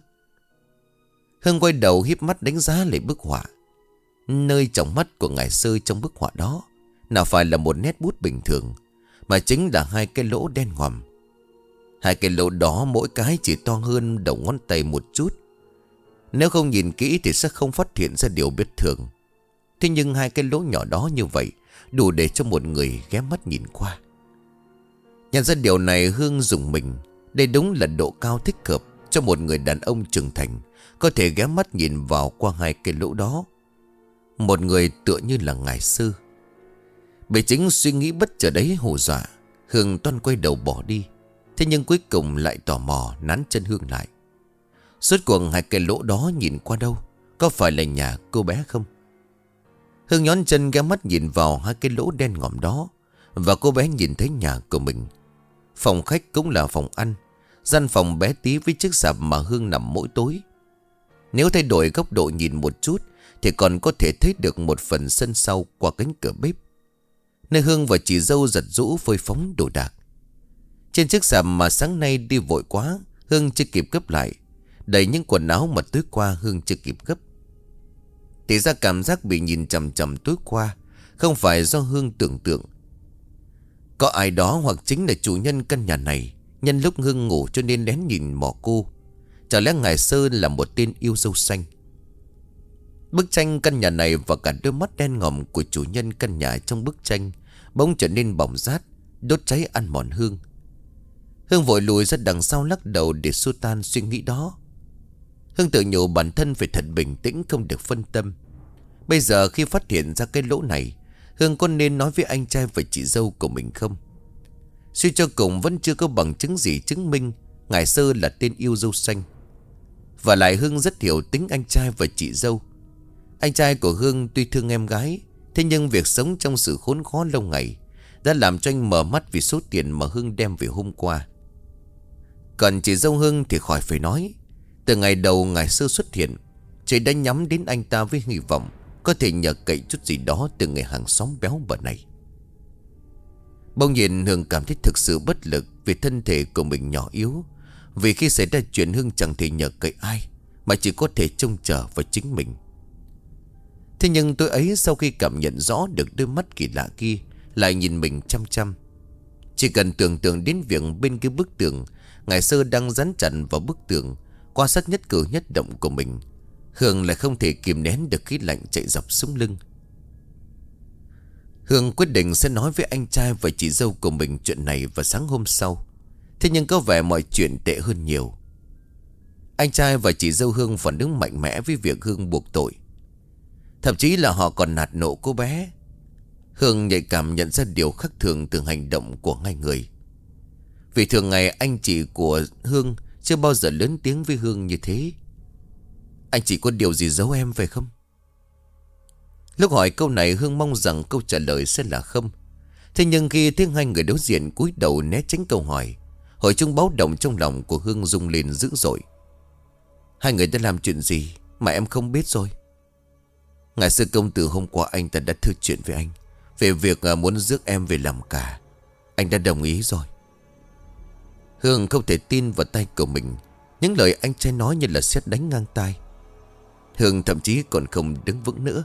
Hương quay đầu híp mắt đánh giá lại bức họa. Nơi trong mắt của ngải sơ trong bức họa đó nào phải là một nét bút bình thường, mà chính là hai cái lỗ đen ngòm. Hai cái lỗ đó mỗi cái chỉ to hơn đầu ngón tay một chút. Nếu không nhìn kỹ thì sẽ không phát hiện ra điều bất thường. Thế nhưng hai cái lỗ nhỏ đó như vậy đủ để cho một người ghé mắt nhìn qua. Nhận ra điều này, Hương rùng mình. Đây đúng là độ cao thích hợp cho một người đàn ông trưởng thành có thể ghé mắt nhìn vào qua hai cái lỗ đó. Một người tựa như là ngài sư. Bị chính suy nghĩ bất chợt đấy hù dọa, Hương toan quay đầu bỏ đi. Thế nhưng cuối cùng lại tò mò nắn chân Hương lại. Suốt cuộc hai cái lỗ đó nhìn qua đâu? Có phải là nhà cô bé không? Hương nhón chân ghé mắt nhìn vào hai cái lỗ đen ngòm đó. Và cô bé nhìn thấy nhà của mình. Phòng khách cũng là phòng ăn. Gian phòng bé tí với chiếc sạp mà Hương nằm mỗi tối. Nếu thay đổi góc độ nhìn một chút thì còn có thể thấy được một phần sân sau qua cánh cửa bếp, nơi Hương và chị dâu giặt giũ phơi phóng đồ đạc. Trên chiếc sạp mà sáng nay đi vội quá, Hương chưa kịp gấp lại, đầy những quần áo mà tối qua Hương chưa kịp gấp. Thì ra cảm giác bị nhìn chằm chằm tối qua không phải do Hương tưởng tượng. Có ai đó hoặc chính là chủ nhân căn nhà này nhân lúc Hương ngủ cho nên lén nhìn mò cô. Chả lẽ ngài Sơn là một tên yêu dâu xanh? Bức tranh căn nhà này và cả đôi mắt đen ngòm của chủ nhân căn nhà trong bức tranh bỗng trở nên bỏng rát, đốt cháy ăn mòn Hương. Hương vội lùi ra đằng sau lắc đầu để xua tan suy nghĩ đó. Hương tự nhủ bản thân phải thật bình tĩnh, không được phân tâm. Bây giờ khi phát hiện ra cái lỗ này, Hương có nên nói với anh trai và chị dâu của mình không? Suy cho cùng vẫn chưa có bằng chứng gì chứng minh ngài Sơ là tên yêu dâu xanh. Và lại Hương rất hiểu tính anh trai và chị dâu. Anh trai của Hương tuy thương em gái, thế nhưng việc sống trong sự khốn khó lâu ngày đã làm cho anh mở mắt vì số tiền mà Hương đem về hôm qua. Còn chị dâu Hương thì khỏi phải nói. Từ ngày đầu ngài Sơ xuất hiện, chị đã nhắm đến anh ta với hy vọng có thể nhờ cậy chút gì đó từ người hàng xóm béo bở này. Bỗng nhiên Hương cảm thấy thực sự bất lực vì thân thể của mình nhỏ yếu. Vì khi xảy ra chuyện Hương chẳng thể nhờ cậy ai, mà chỉ có thể trông chờ vào chính mình. Thế nhưng tôi ấy sau khi cảm nhận rõ được đôi mắt kỳ lạ kia lại nhìn mình chăm chăm. Chỉ cần tưởng tượng đến việc bên kia bức tường ngài Sơ đang dán chặt vào bức tường, quan sát nhất cử nhất động của mình, Hương lại không thể kìm nén được khí lạnh chạy dọc sống lưng. Hương quyết định sẽ nói với anh trai và chị dâu của mình chuyện này vào sáng hôm sau. Thế nhưng có vẻ mọi chuyện tệ hơn nhiều. Anh trai và chị dâu Hương phản ứng mạnh mẽ với việc Hương buộc tội. Thậm chí là họ còn nạt nộ cô bé. Hương nhạy cảm nhận ra điều khác thường từ hành động của hai người. Vì thường ngày anh chị của Hương chưa bao giờ lớn tiếng với Hương như thế. Anh chị có điều gì giấu em phải không? Lúc hỏi câu này Hương mong rằng câu trả lời sẽ là không. Thế nhưng khi thấy hai người đối diện cúi đầu né tránh câu hỏi, hồi chuông báo động trong lòng của Hương rung lên dữ dội. Hai người đã làm chuyện gì mà em không biết rồi? Ngài sư công tử hôm qua anh ta đã thưa chuyện với anh về việc muốn rước em về làm cả. Anh đã đồng ý rồi. Hương không thể tin vào tay của mình. Những lời anh trai nói như là sét đánh ngang tai. Hương thậm chí còn không đứng vững nữa.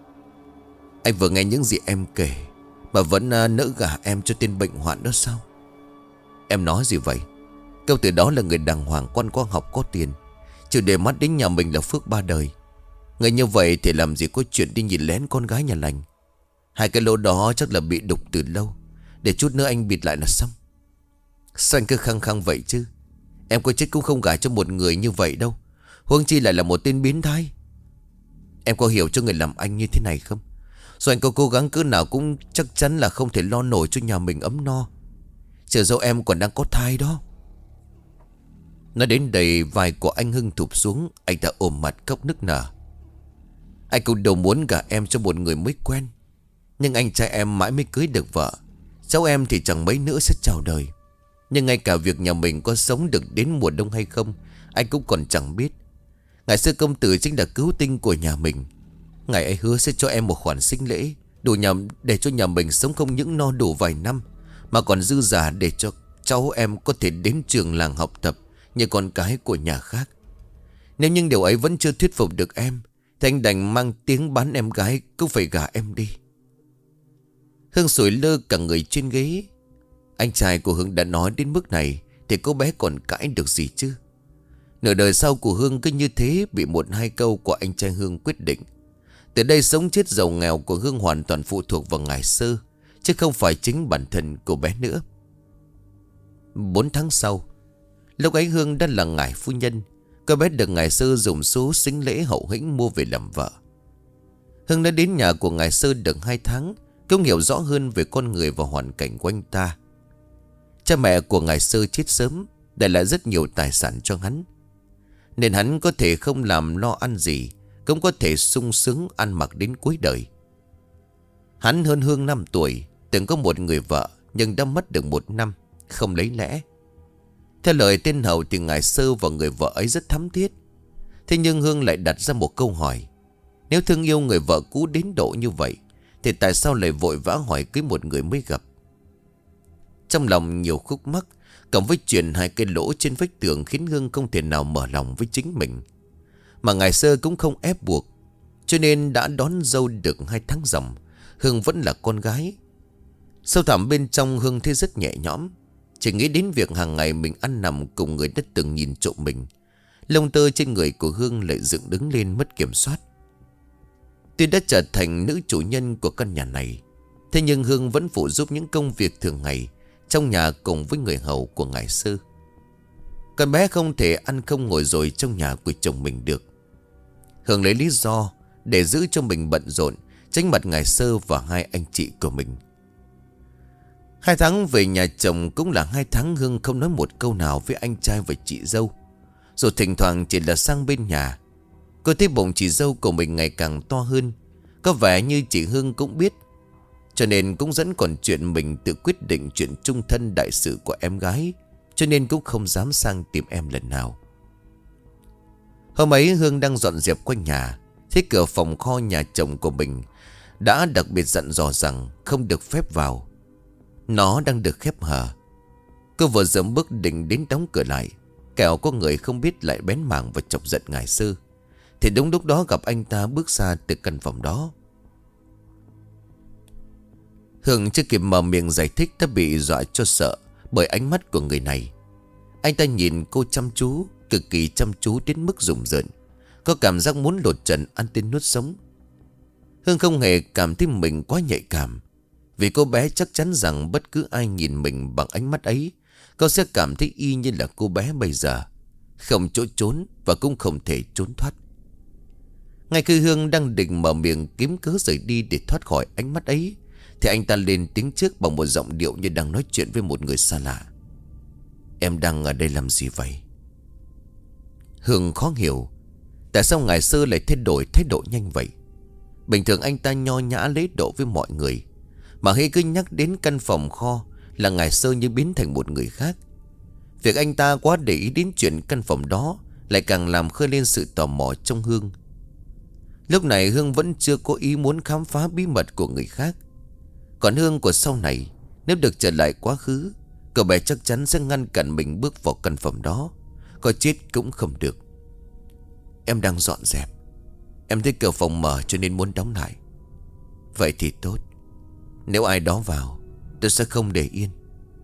Anh vừa nghe những gì em kể mà vẫn nỡ gả em cho tên bệnh hoạn đó sao? Em nói gì vậy? Công tử đó là người đàng hoàng, quan quang học, có tiền, chịu để mắt đến nhà mình là phước ba đời. Người như vậy thì làm gì có chuyện đi nhìn lén con gái nhà lành. Hai cái lỗ đó chắc là bị đục từ lâu, để chút nữa anh bịt lại là xong. Sao anh cứ khăng khăng vậy chứ? Em có chết cũng không gả cho một người như vậy đâu, huống chi lại là một tên biến thái. Em có hiểu cho người làm anh như thế này không? Rồi anh có cố gắng cỡ nào cũng chắc chắn là không thể lo nổi cho nhà mình ấm no. Chờ dâu em còn đang có thai đó. Nói đến đây vai của anh Hưng thụp xuống. Anh ta ôm mặt khóc nức nở. Anh cũng đâu muốn gả em cho một người mới quen, nhưng anh trai em mãi mới cưới được vợ. Cháu em thì chẳng mấy nữa sẽ chào đời. Nhưng ngay cả việc nhà mình có sống được đến mùa đông hay không anh cũng còn chẳng biết. Ngài sư công tử chính là cứu tinh của nhà mình. Ngài ấy hứa sẽ cho em một khoản sinh lễ đủ nhằm để cho nhà mình sống không những no đủ vài năm, mà còn dư giả để cho cháu em có thể đến trường làng học tập như con cái của nhà khác. Nếu những điều ấy vẫn chưa thuyết phục được em thì anh đành mang tiếng bán em gái cũng phải gả em đi. Hương sủi lơ cả người trên ghế. Anh trai của Hương đã nói đến mức này thì cô bé còn cãi được gì chứ? Nửa đời sau của Hương cứ như thế bị một hai câu của anh trai Hương quyết định. Từ đây sống chết giàu nghèo của Hương hoàn toàn phụ thuộc vào Ngải Sơ, chứ không phải chính bản thân cô bé nữa. Bốn tháng sau, lúc ấy Hương đã là ngải phu nhân. Cô bé được Ngải Sơ dùng số sính lễ hậu hĩnh mua về làm vợ. Hương đã đến nhà của Ngải Sơ được hai tháng, cũng hiểu rõ hơn về con người và hoàn cảnh của anh ta. Cha mẹ của Ngải Sơ chết sớm, để lại rất nhiều tài sản cho hắn, nên hắn có thể không làm lo ăn gì, cũng có thể sung sướng ăn mặc đến cuối đời. Hắn hơn Hương năm tuổi, từng có một người vợ, nhưng đã mất được một năm, không lấy lẽ. Theo lời tên hầu thì Ngải Sơ và người vợ ấy rất thắm thiết. Thế nhưng Hương lại đặt ra một câu hỏi: nếu thương yêu người vợ cũ đến độ như vậy, thì tại sao lại vội vã hỏi cưới một người mới gặp? Trong lòng nhiều khúc mắc, cộng với chuyện hai cái lỗ trên vách tường, khiến Hương không thể nào mở lòng với chính mình. Mà Ngải Sơ cũng không ép buộc, cho nên đã đón dâu được hai tháng ròng, Hương vẫn là con gái. Sâu thẳm bên trong, Hương thấy rất nhẹ nhõm. Chỉ nghĩ đến việc hàng ngày mình ăn nằm cùng người đã từng nhìn trộm mình. Lông tơ trên người của Hương lại dựng đứng lên mất kiểm soát. Tuy đã trở thành nữ chủ nhân của căn nhà này, thế nhưng Hương vẫn phụ giúp những công việc thường ngày trong nhà cùng với người hầu của Ngải Sơ. Con bé không thể ăn không ngồi rồi trong nhà của chồng mình được. Hương lấy lý do để giữ cho mình bận rộn, tránh mặt Ngải Sơ và hai anh chị của mình. Hai tháng về nhà chồng cũng là hai tháng Hương không nói một câu nào với anh trai và chị dâu. Dù thỉnh thoảng chỉ là sang bên nhà. Cô thấy bụng chị dâu của mình ngày càng to hơn, có vẻ như chị Hương cũng biết, cho nên cũng dẫn còn chuyện mình tự quyết định chuyện chung thân đại sự của em gái, cho nên cũng không dám sang tìm em lần nào. Hôm ấy Hương đang dọn dẹp quanh nhà, thấy cửa phòng kho nhà chồng của mình đã đặc biệt dặn dò rằng không được phép vào. Nó đang được khép hờ. Cô vừa dẫm bước định đến đóng cửa lại, kẻo có người không biết lại bén mảng và chọc giận Ngải Sơ. Thì đúng lúc đó gặp anh ta bước ra từ căn phòng đó. Hương chưa kịp mở miệng giải thích đã bị dọa cho sợ bởi ánh mắt của người này. Anh ta nhìn cô chăm chú, cực kỳ chăm chú đến mức rùng rợn, có cảm giác muốn lột trần ăn tươi nuốt sống. Hương không hề cảm thấy mình quá nhạy cảm, vì cô bé chắc chắn rằng bất cứ ai nhìn mình bằng ánh mắt ấy, cô sẽ cảm thấy y như là cô bé bây giờ, không chỗ trốn và cũng không thể trốn thoát. Ngay khi Hương đang định mở miệng kiếm cớ rời đi để thoát khỏi ánh mắt ấy, thì anh ta lên tiếng trước bằng một giọng điệu như đang nói chuyện với một người xa lạ: "Em đang ở đây làm gì vậy?" Hương khó hiểu tại sao Ngải Sơ lại thay đổi thái độ nhanh vậy. Bình thường anh ta nho nhã lễ độ với mọi người, mà khi cứ nhắc đến căn phòng kho là Ngải Sơ như biến thành một người khác. Việc anh ta quá để ý đến chuyện căn phòng đó lại càng làm khơi lên sự tò mò trong Hương. Lúc này Hương vẫn chưa có ý muốn khám phá bí mật của người khác. Còn Hương của sau này, nếu được trở lại quá khứ, cậu bé chắc chắn sẽ ngăn cản mình bước vào căn phòng đó, có chết cũng không được. "Em đang dọn dẹp, em thấy cửa phòng mở cho nên muốn đóng lại." "Vậy thì tốt, nếu ai đó vào tôi sẽ không để yên."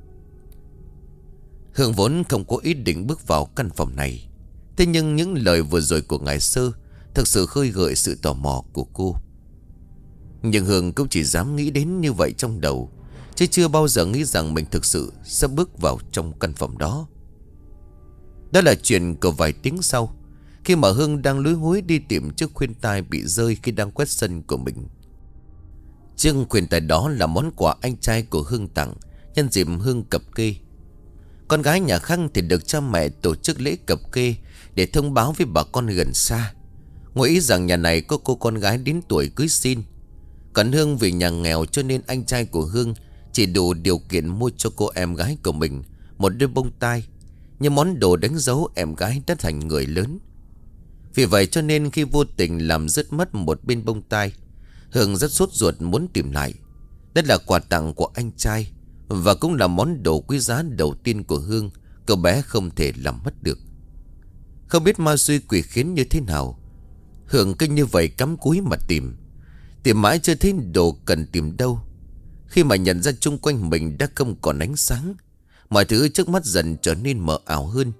Hương vốn không có ý định bước vào căn phòng này, thế nhưng những lời vừa rồi của Ngải Sơ thực sự khơi gợi sự tò mò của cô. Nhưng Hương cũng chỉ dám nghĩ đến như vậy trong đầu, chứ chưa bao giờ nghĩ rằng mình thực sự sẽ bước vào trong căn phòng đó. Đó là chuyện của vài tiếng sau, khi mà Hương đang lúi húi đi tìm chiếc khuyên tai bị rơi khi đang quét sân của mình. Chiếc khuyên tai đó là món quà anh trai của Hương tặng nhân dịp Hương cập kê. Con gái nhà Khang thì được cha mẹ tổ chức lễ cập kê để thông báo với bà con gần xa, ngụ ý rằng nhà này có cô con gái đến tuổi cưới xin. Còn Hương vì nhà nghèo cho nên anh trai của Hương chỉ đủ điều kiện mua cho cô em gái của mình một đôi bông tai, như món đồ đánh dấu em gái đã thành người lớn. Vì vậy cho nên khi vô tình làm rớt mất một bên bông tai, Hương rất sốt ruột muốn tìm lại. Đó là quà tặng của anh trai, và cũng là món đồ quý giá đầu tiên của Hương, cậu bé không thể làm mất được. Không biết ma xui quỷ khiến như thế nào, Hương cứ như vậy cắm cúi mà tìm. Tìm mãi chưa thấy đồ cần tìm đâu. Khi mà nhận ra chung quanh mình đã không còn ánh sáng, mọi thứ trước mắt dần trở nên mờ ảo hơn.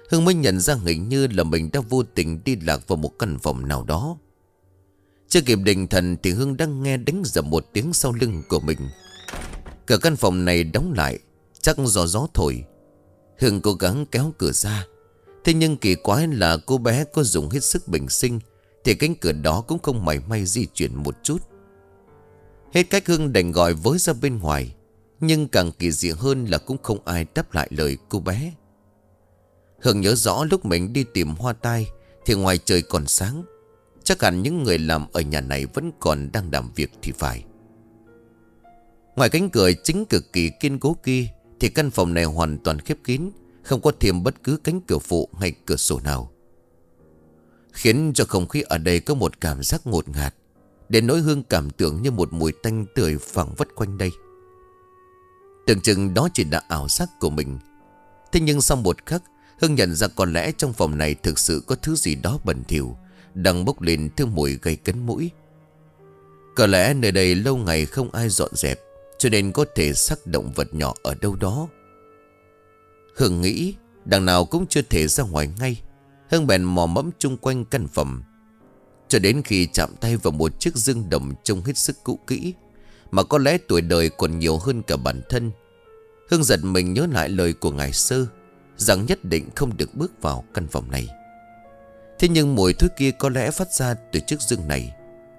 Hương mới nhận ra hình như là mình đã vô tình đi lạc vào một căn phòng nào đó. Chưa kịp định thần thì Hương đang nghe đánh dầm một tiếng sau lưng của mình. Cửa căn phòng này đóng lại, chắc do gió thổi. Hương cố gắng kéo cửa ra. Thế nhưng kỳ quái là cô bé có dùng hết sức bình sinh thì cánh cửa đó cũng không mảy may di chuyển một chút. Hết cách Hương đành gọi với ra bên ngoài. Nhưng càng kỳ dị hơn là cũng không ai đáp lại lời cô bé. Hương nhớ rõ lúc mình đi tìm hoa tai thì ngoài trời còn sáng. Chắc hẳn những người làm ở nhà này vẫn còn đang làm việc thì phải. Ngoài cánh cửa chính cực kỳ kiên cố kia thì căn phòng này hoàn toàn khép kín, không có thêm bất cứ cánh cửa phụ hay cửa sổ nào, khiến cho không khí ở đây có một cảm giác ngột ngạt, đến nỗi Hương cảm tưởng như một mùi tanh tưởi phảng phất quanh đây. Tưởng chừng đó chỉ là ảo giác của mình. Thế nhưng sau một khắc, Hương nhận ra có lẽ trong phòng này thực sự có thứ gì đó bẩn thỉu đang bốc lên thứ mùi gây cấn mũi. Có lẽ nơi đây lâu ngày không ai dọn dẹp, cho nên có thể xác động vật nhỏ ở đâu đó. Hương nghĩ đằng nào cũng chưa thể ra ngoài ngay. Hương bèn mò mẫm chung quanh căn phòng, cho đến khi chạm tay vào một chiếc dương đồng trông hết sức cũ kỹ, mà có lẽ tuổi đời còn nhiều hơn cả bản thân. Hương giật mình nhớ lại lời của ngài Sơ rằng nhất định không được bước vào căn phòng này. Thế nhưng mùi thứ kia có lẽ phát ra từ chiếc dương này,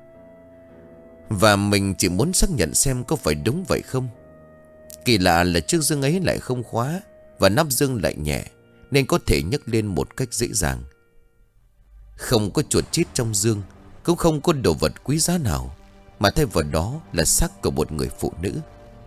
và mình chỉ muốn xác nhận xem có phải đúng vậy không. Kỳ lạ là chiếc dương ấy lại không khóa, và nắp dương lại nhẹ, nên có thể nhấc lên một cách dễ dàng. Không có chuột chít trong dương, cũng không có đồ vật quý giá nào, mà thay vào đó là xác của một người phụ nữ.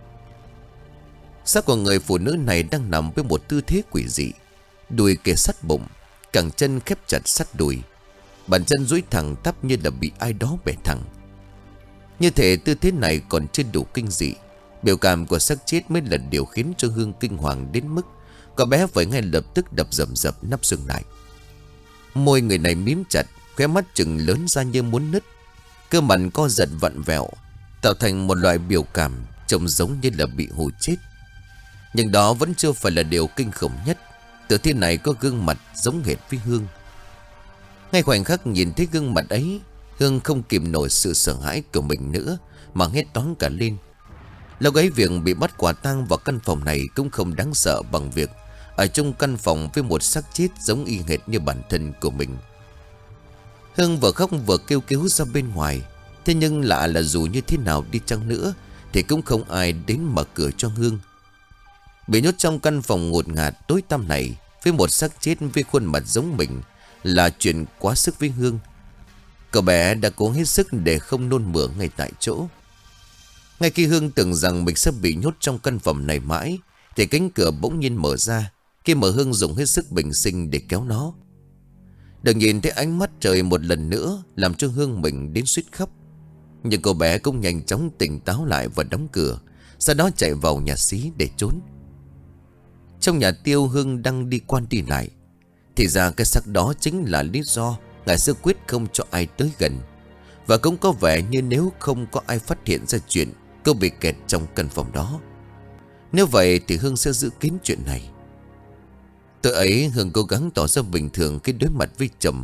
Xác của người phụ nữ này đang nằm với một tư thế quỷ dị, đùi kề sát bụng, cẳng chân khép chặt sát đùi, bàn chân duỗi thẳng tắp như là bị ai đó bẻ thẳng. Như thể tư thế này còn chưa đủ kinh dị, biểu cảm của xác chết mới là điều khiến cho Hương kinh hoàng đến mức có bé phải ngay lập tức đập dầm dập nắp xương lại. Môi người này mím chặt, khóe mắt trừng lớn ra như muốn nứt, cơ mặt co giật vặn vẹo, tạo thành một loại biểu cảm trông giống như là bị hù chết. Nhưng đó vẫn chưa phải là điều kinh khủng nhất. Tử thi này có gương mặt giống hệt với Hương. Ngay khoảnh khắc nhìn thấy gương mặt ấy, Hương không kìm nổi sự sợ hãi của mình nữa mà hét toáng cả lên. Lúc ấy việc bị bắt quả tang vào căn phòng này cũng không đáng sợ bằng việc ở trong căn phòng với một xác chết giống y hệt như bản thân của mình. Hương vừa khóc vừa kêu cứu ra bên ngoài. Thế nhưng lạ là dù như thế nào đi chăng nữa thì cũng không ai đến mở cửa cho Hương. Bị nhốt trong căn phòng ngột ngạt tối tăm này với một xác chết với khuôn mặt giống mình là chuyện quá sức với Hương. Cậu bé đã cố hết sức để không nôn mửa ngay tại chỗ. Ngay khi Hương tưởng rằng mình sẽ bị nhốt trong căn phòng này mãi thì cánh cửa bỗng nhiên mở ra, khi mà Hương dùng hết sức bình sinh để kéo nó. Được nhìn thấy ánh mắt trời một lần nữa làm cho Hương mình đến suýt khóc. Nhưng cô bé cũng nhanh chóng tỉnh táo lại và đóng cửa, sau đó chạy vào nhà xí để trốn. Trong nhà Tiêu, Hương đang đi quan đi lại. Thì ra cái xác đó chính là lý do ngài Sư quyết không cho ai tới gần. Và cũng có vẻ như nếu không có ai phát hiện ra chuyện cô bị kẹt trong căn phòng đó, nếu vậy thì Hương sẽ giữ kín chuyện này. Tối ấy Hương cố gắng tỏ ra bình thường khi đối mặt với chồng.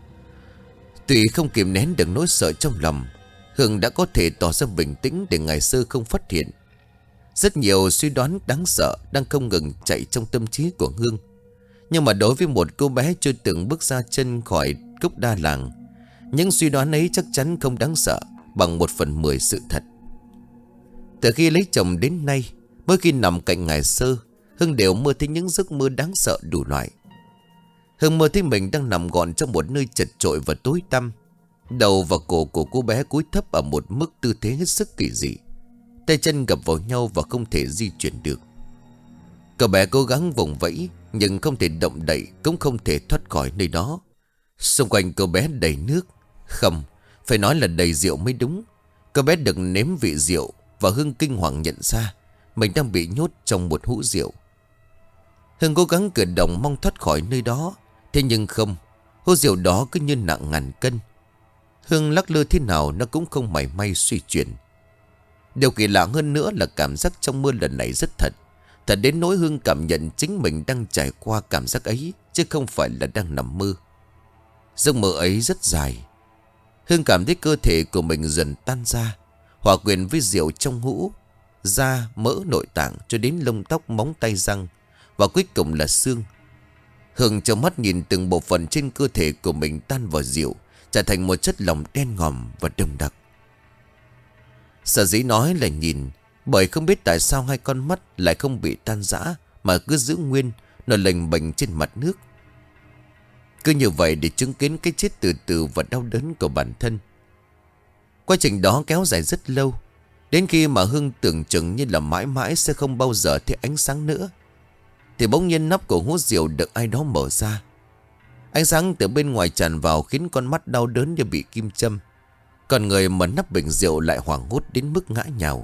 Tuy không kìm nén được nỗi sợ trong lòng, Hương đã có thể tỏ ra bình tĩnh để ngài Sơ không phát hiện. Rất nhiều suy đoán đáng sợ đang không ngừng chạy trong tâm trí của Hương. Nhưng mà đối với một cô bé chưa từng bước ra chân khỏi cốc đa làng, những suy đoán ấy chắc chắn không đáng sợ bằng một phần mười sự thật. Từ khi lấy chồng đến nay, mỗi khi nằm cạnh ngài Sơ, Hương đều mơ thấy những giấc mơ đáng sợ đủ loại. Hương mơ thấy mình đang nằm gọn trong một nơi chật chội và tối tăm. Đầu và cổ của cô bé cúi thấp ở một mức tư thế hết sức kỳ dị, tay chân gập vào nhau và không thể di chuyển được. Cậu bé cố gắng vùng vẫy nhưng không thể động đậy, cũng không thể thoát khỏi nơi đó. Xung quanh cậu bé đầy nước, không, phải nói là đầy rượu mới đúng. Cậu bé được nếm vị rượu và Hương kinh hoàng nhận ra mình đang bị nhốt trong một hũ rượu. Hương cố gắng cử động mong thoát khỏi nơi đó, thế nhưng không, hũ rượu đó cứ như nặng ngàn cân. Hương lắc lư thế nào nó cũng không mảy may suy chuyển. Điều kỳ lạ hơn nữa là cảm giác trong mơ lần này rất thật, Thật đến nỗi Hương cảm nhận chính mình đang trải qua cảm giác ấy, chứ không phải là đang nằm mơ. Giấc mơ ấy rất dài. Hương cảm thấy cơ thể của mình dần tan ra, hòa quyện với rượu trong hũ, da, mỡ, nội tạng, cho đến lông tóc, móng tay, răng, và cuối cùng là xương. Hương trợn mắt nhìn từng bộ phận trên cơ thể của mình tan vào rượu, trở thành một chất lỏng đen ngòm và đồng đặc. Sở dĩ nói là nhìn, bởi không biết tại sao hai con mắt lại không bị tan rã, mà cứ giữ nguyên, nó lềnh bềnh trên mặt nước. Cứ như vậy để chứng kiến cái chết từ từ và đau đớn của bản thân. Quá trình đó kéo dài rất lâu, đến khi mà Hương tưởng chừng như là mãi mãi sẽ không bao giờ thấy ánh sáng nữa, thì bỗng nhiên nắp của hũ rượu được ai đó mở ra. Ánh sáng từ bên ngoài tràn vào khiến con mắt đau đớn như bị kim châm. Còn người mở nắp bình rượu lại hoảng hốt đến mức ngã nhào.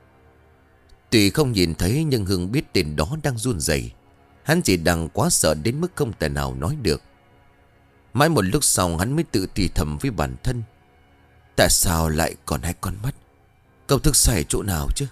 Tuy không nhìn thấy nhưng Hương biết tên đó đang run rẩy. Hắn chỉ đang quá sợ đến mức không thể nào nói được. Mãi một lúc sau hắn mới tự thì thầm với bản thân: tại sao lại còn hai con mắt? Cậu thức sai chỗ nào chứ?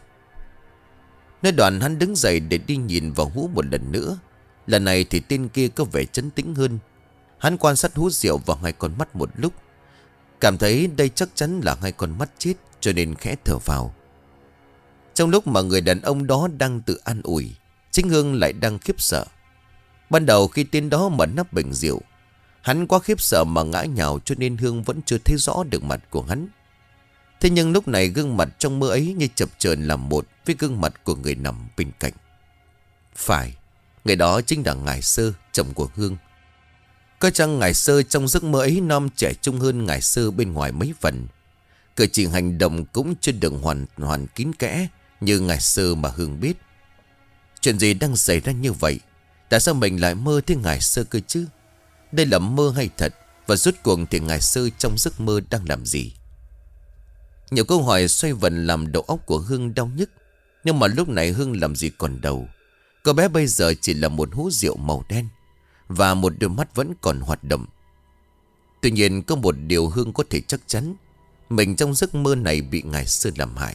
Nói đoạn hắn đứng dậy để đi nhìn vào hũ một lần nữa. Lần này thì tên kia có vẻ trấn tĩnh hơn. Hắn quan sát hũ rượu và hai con mắt một lúc, cảm thấy đây chắc chắn là hai con mắt chết, cho nên khẽ thở vào. Trong lúc mà người đàn ông đó đang tự an ủi, chính Hương lại đang khiếp sợ. Ban đầu khi tên đó mở nắp bình rượu, hắn quá khiếp sợ mà ngã nhào, cho nên Hương vẫn chưa thấy rõ được mặt của hắn. Thế nhưng lúc này gương mặt trong mơ ấy như chập chờn làm một với gương mặt của người nằm bên cạnh. Phải, người đó chính là Ngải Sơ, chồng của Hương. Có chăng Ngải Sơ trong giấc mơ ấy non trẻ trung hơn Ngải Sơ bên ngoài mấy phần. Cử chỉ hành động cũng chưa được hoàn hoàn kín kẽ như Ngải Sơ mà Hương biết. Chuyện gì đang xảy ra như vậy? Tại sao mình lại mơ thấy Ngải Sơ cơ chứ? Đây là mơ hay thật? Và rốt cuộc thì Ngải Sơ trong giấc mơ đang làm gì? Nhiều câu hỏi xoay vần làm đầu óc của Hương đau nhức. Nhưng mà lúc này Hương làm gì còn đầu. Cô bé bây giờ chỉ là một hũ rượu màu đen, và một đôi mắt vẫn còn hoạt động. Tuy nhiên có một điều Hương có thể chắc chắn: mình trong giấc mơ này bị Ngải Sơ làm hại.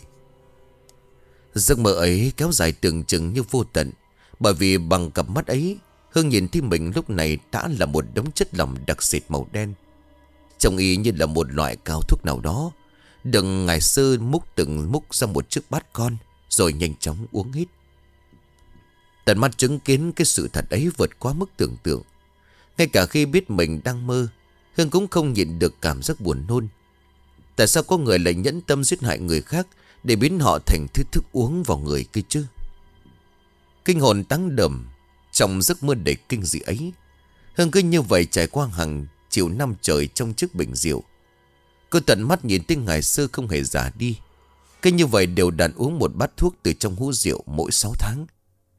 Giấc mơ ấy kéo dài tưởng chừng như vô tận, bởi vì bằng cặp mắt ấy Hương nhìn thấy mình lúc này đã là một đống chất lỏng đặc sệt màu đen, trông y như là một loại cao thuốc nào đó. Đừng Ngải Sơ múc từng múc ra một chiếc bát con, rồi nhanh chóng uống hết. Tận mắt chứng kiến cái sự thật ấy vượt quá mức tưởng tượng. Ngay cả khi biết mình đang mơ, Hương cũng không nhịn được cảm giác buồn nôn. Tại sao có người lại nhẫn tâm giết hại người khác để biến họ thành thứ thức uống vào người kia chứ? Kinh hồn tăng đờm trong giấc mơ đầy kinh dị ấy, Hương cứ như vậy trải qua hàng chiều năm trời trong chiếc bình rượu. Cô tận mắt nhìn thấy Ngải Sơ không hề già đi, cứ như vậy đều đặn uống một bát thuốc từ trong hũ rượu mỗi sáu tháng.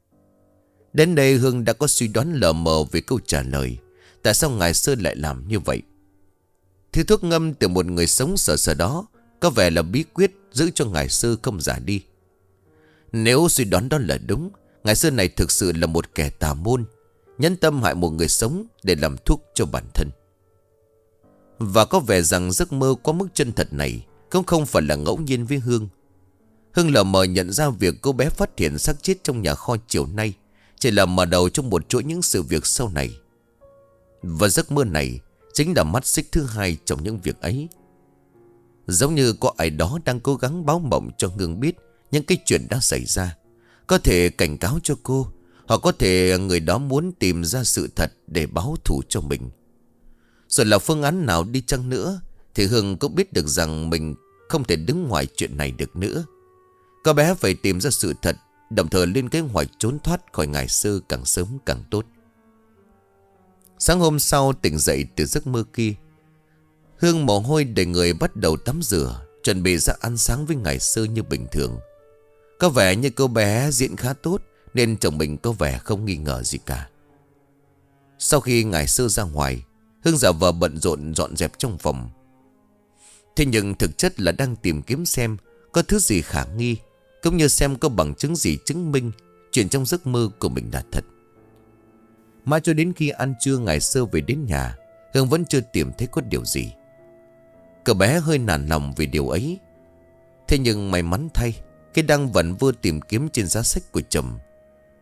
Đến đây Hương đã có suy đoán lờ mờ về câu trả lời tại sao Ngải Sơ lại làm như vậy. Thứ thuốc ngâm từ một người sống sờ sờ đó có vẻ là bí quyết giữ cho Ngải Sơ không già đi. Nếu suy đoán đó là đúng, Ngải Sơ này thực sự là một kẻ tà môn, nhẫn tâm hại một người sống để làm thuốc cho bản thân. Và có vẻ rằng giấc mơ quá mức chân thật này cũng không phải là ngẫu nhiên với Hương. Hương lờ mờ nhận ra việc cô bé phát hiện xác chết trong nhà kho chiều nay chỉ là mở đầu trong một chuỗi những sự việc sau này. Và giấc mơ này chính là mắt xích thứ hai trong những việc ấy. Giống như có ai đó đang cố gắng báo mộng cho Hương biết những cái chuyện đã xảy ra. Có thể cảnh cáo cho cô, hoặc có thể người đó muốn tìm ra sự thật để báo thù cho mình. Rồi là phương án nào đi chăng nữa thì Hương cũng biết được rằng mình không thể đứng ngoài chuyện này được nữa. Cô bé phải tìm ra sự thật, đồng thời lên kế hoạch trốn thoát khỏi Ngải Sơ càng sớm càng tốt. Sáng hôm sau tỉnh dậy từ giấc mơ kia, Hương mồ hôi đầy người bắt đầu tắm rửa, chuẩn bị ra ăn sáng với Ngải Sơ như bình thường. Có vẻ như cô bé diễn khá tốt nên chồng mình có vẻ không nghi ngờ gì cả. Sau khi Ngải Sơ ra ngoài, Hương giả vờ bận rộn dọn dẹp trong phòng. Thế nhưng thực chất là đang tìm kiếm xem có thứ gì khả nghi, cũng như xem có bằng chứng gì chứng minh chuyện trong giấc mơ của mình là thật. Mãi cho đến khi ăn trưa Ngải Sơ về đến nhà, Hương vẫn chưa tìm thấy có điều gì. Cậu bé hơi nản lòng vì điều ấy. Thế nhưng may mắn thay, khi đang vẩn vơ tìm kiếm trên giá sách của chồng,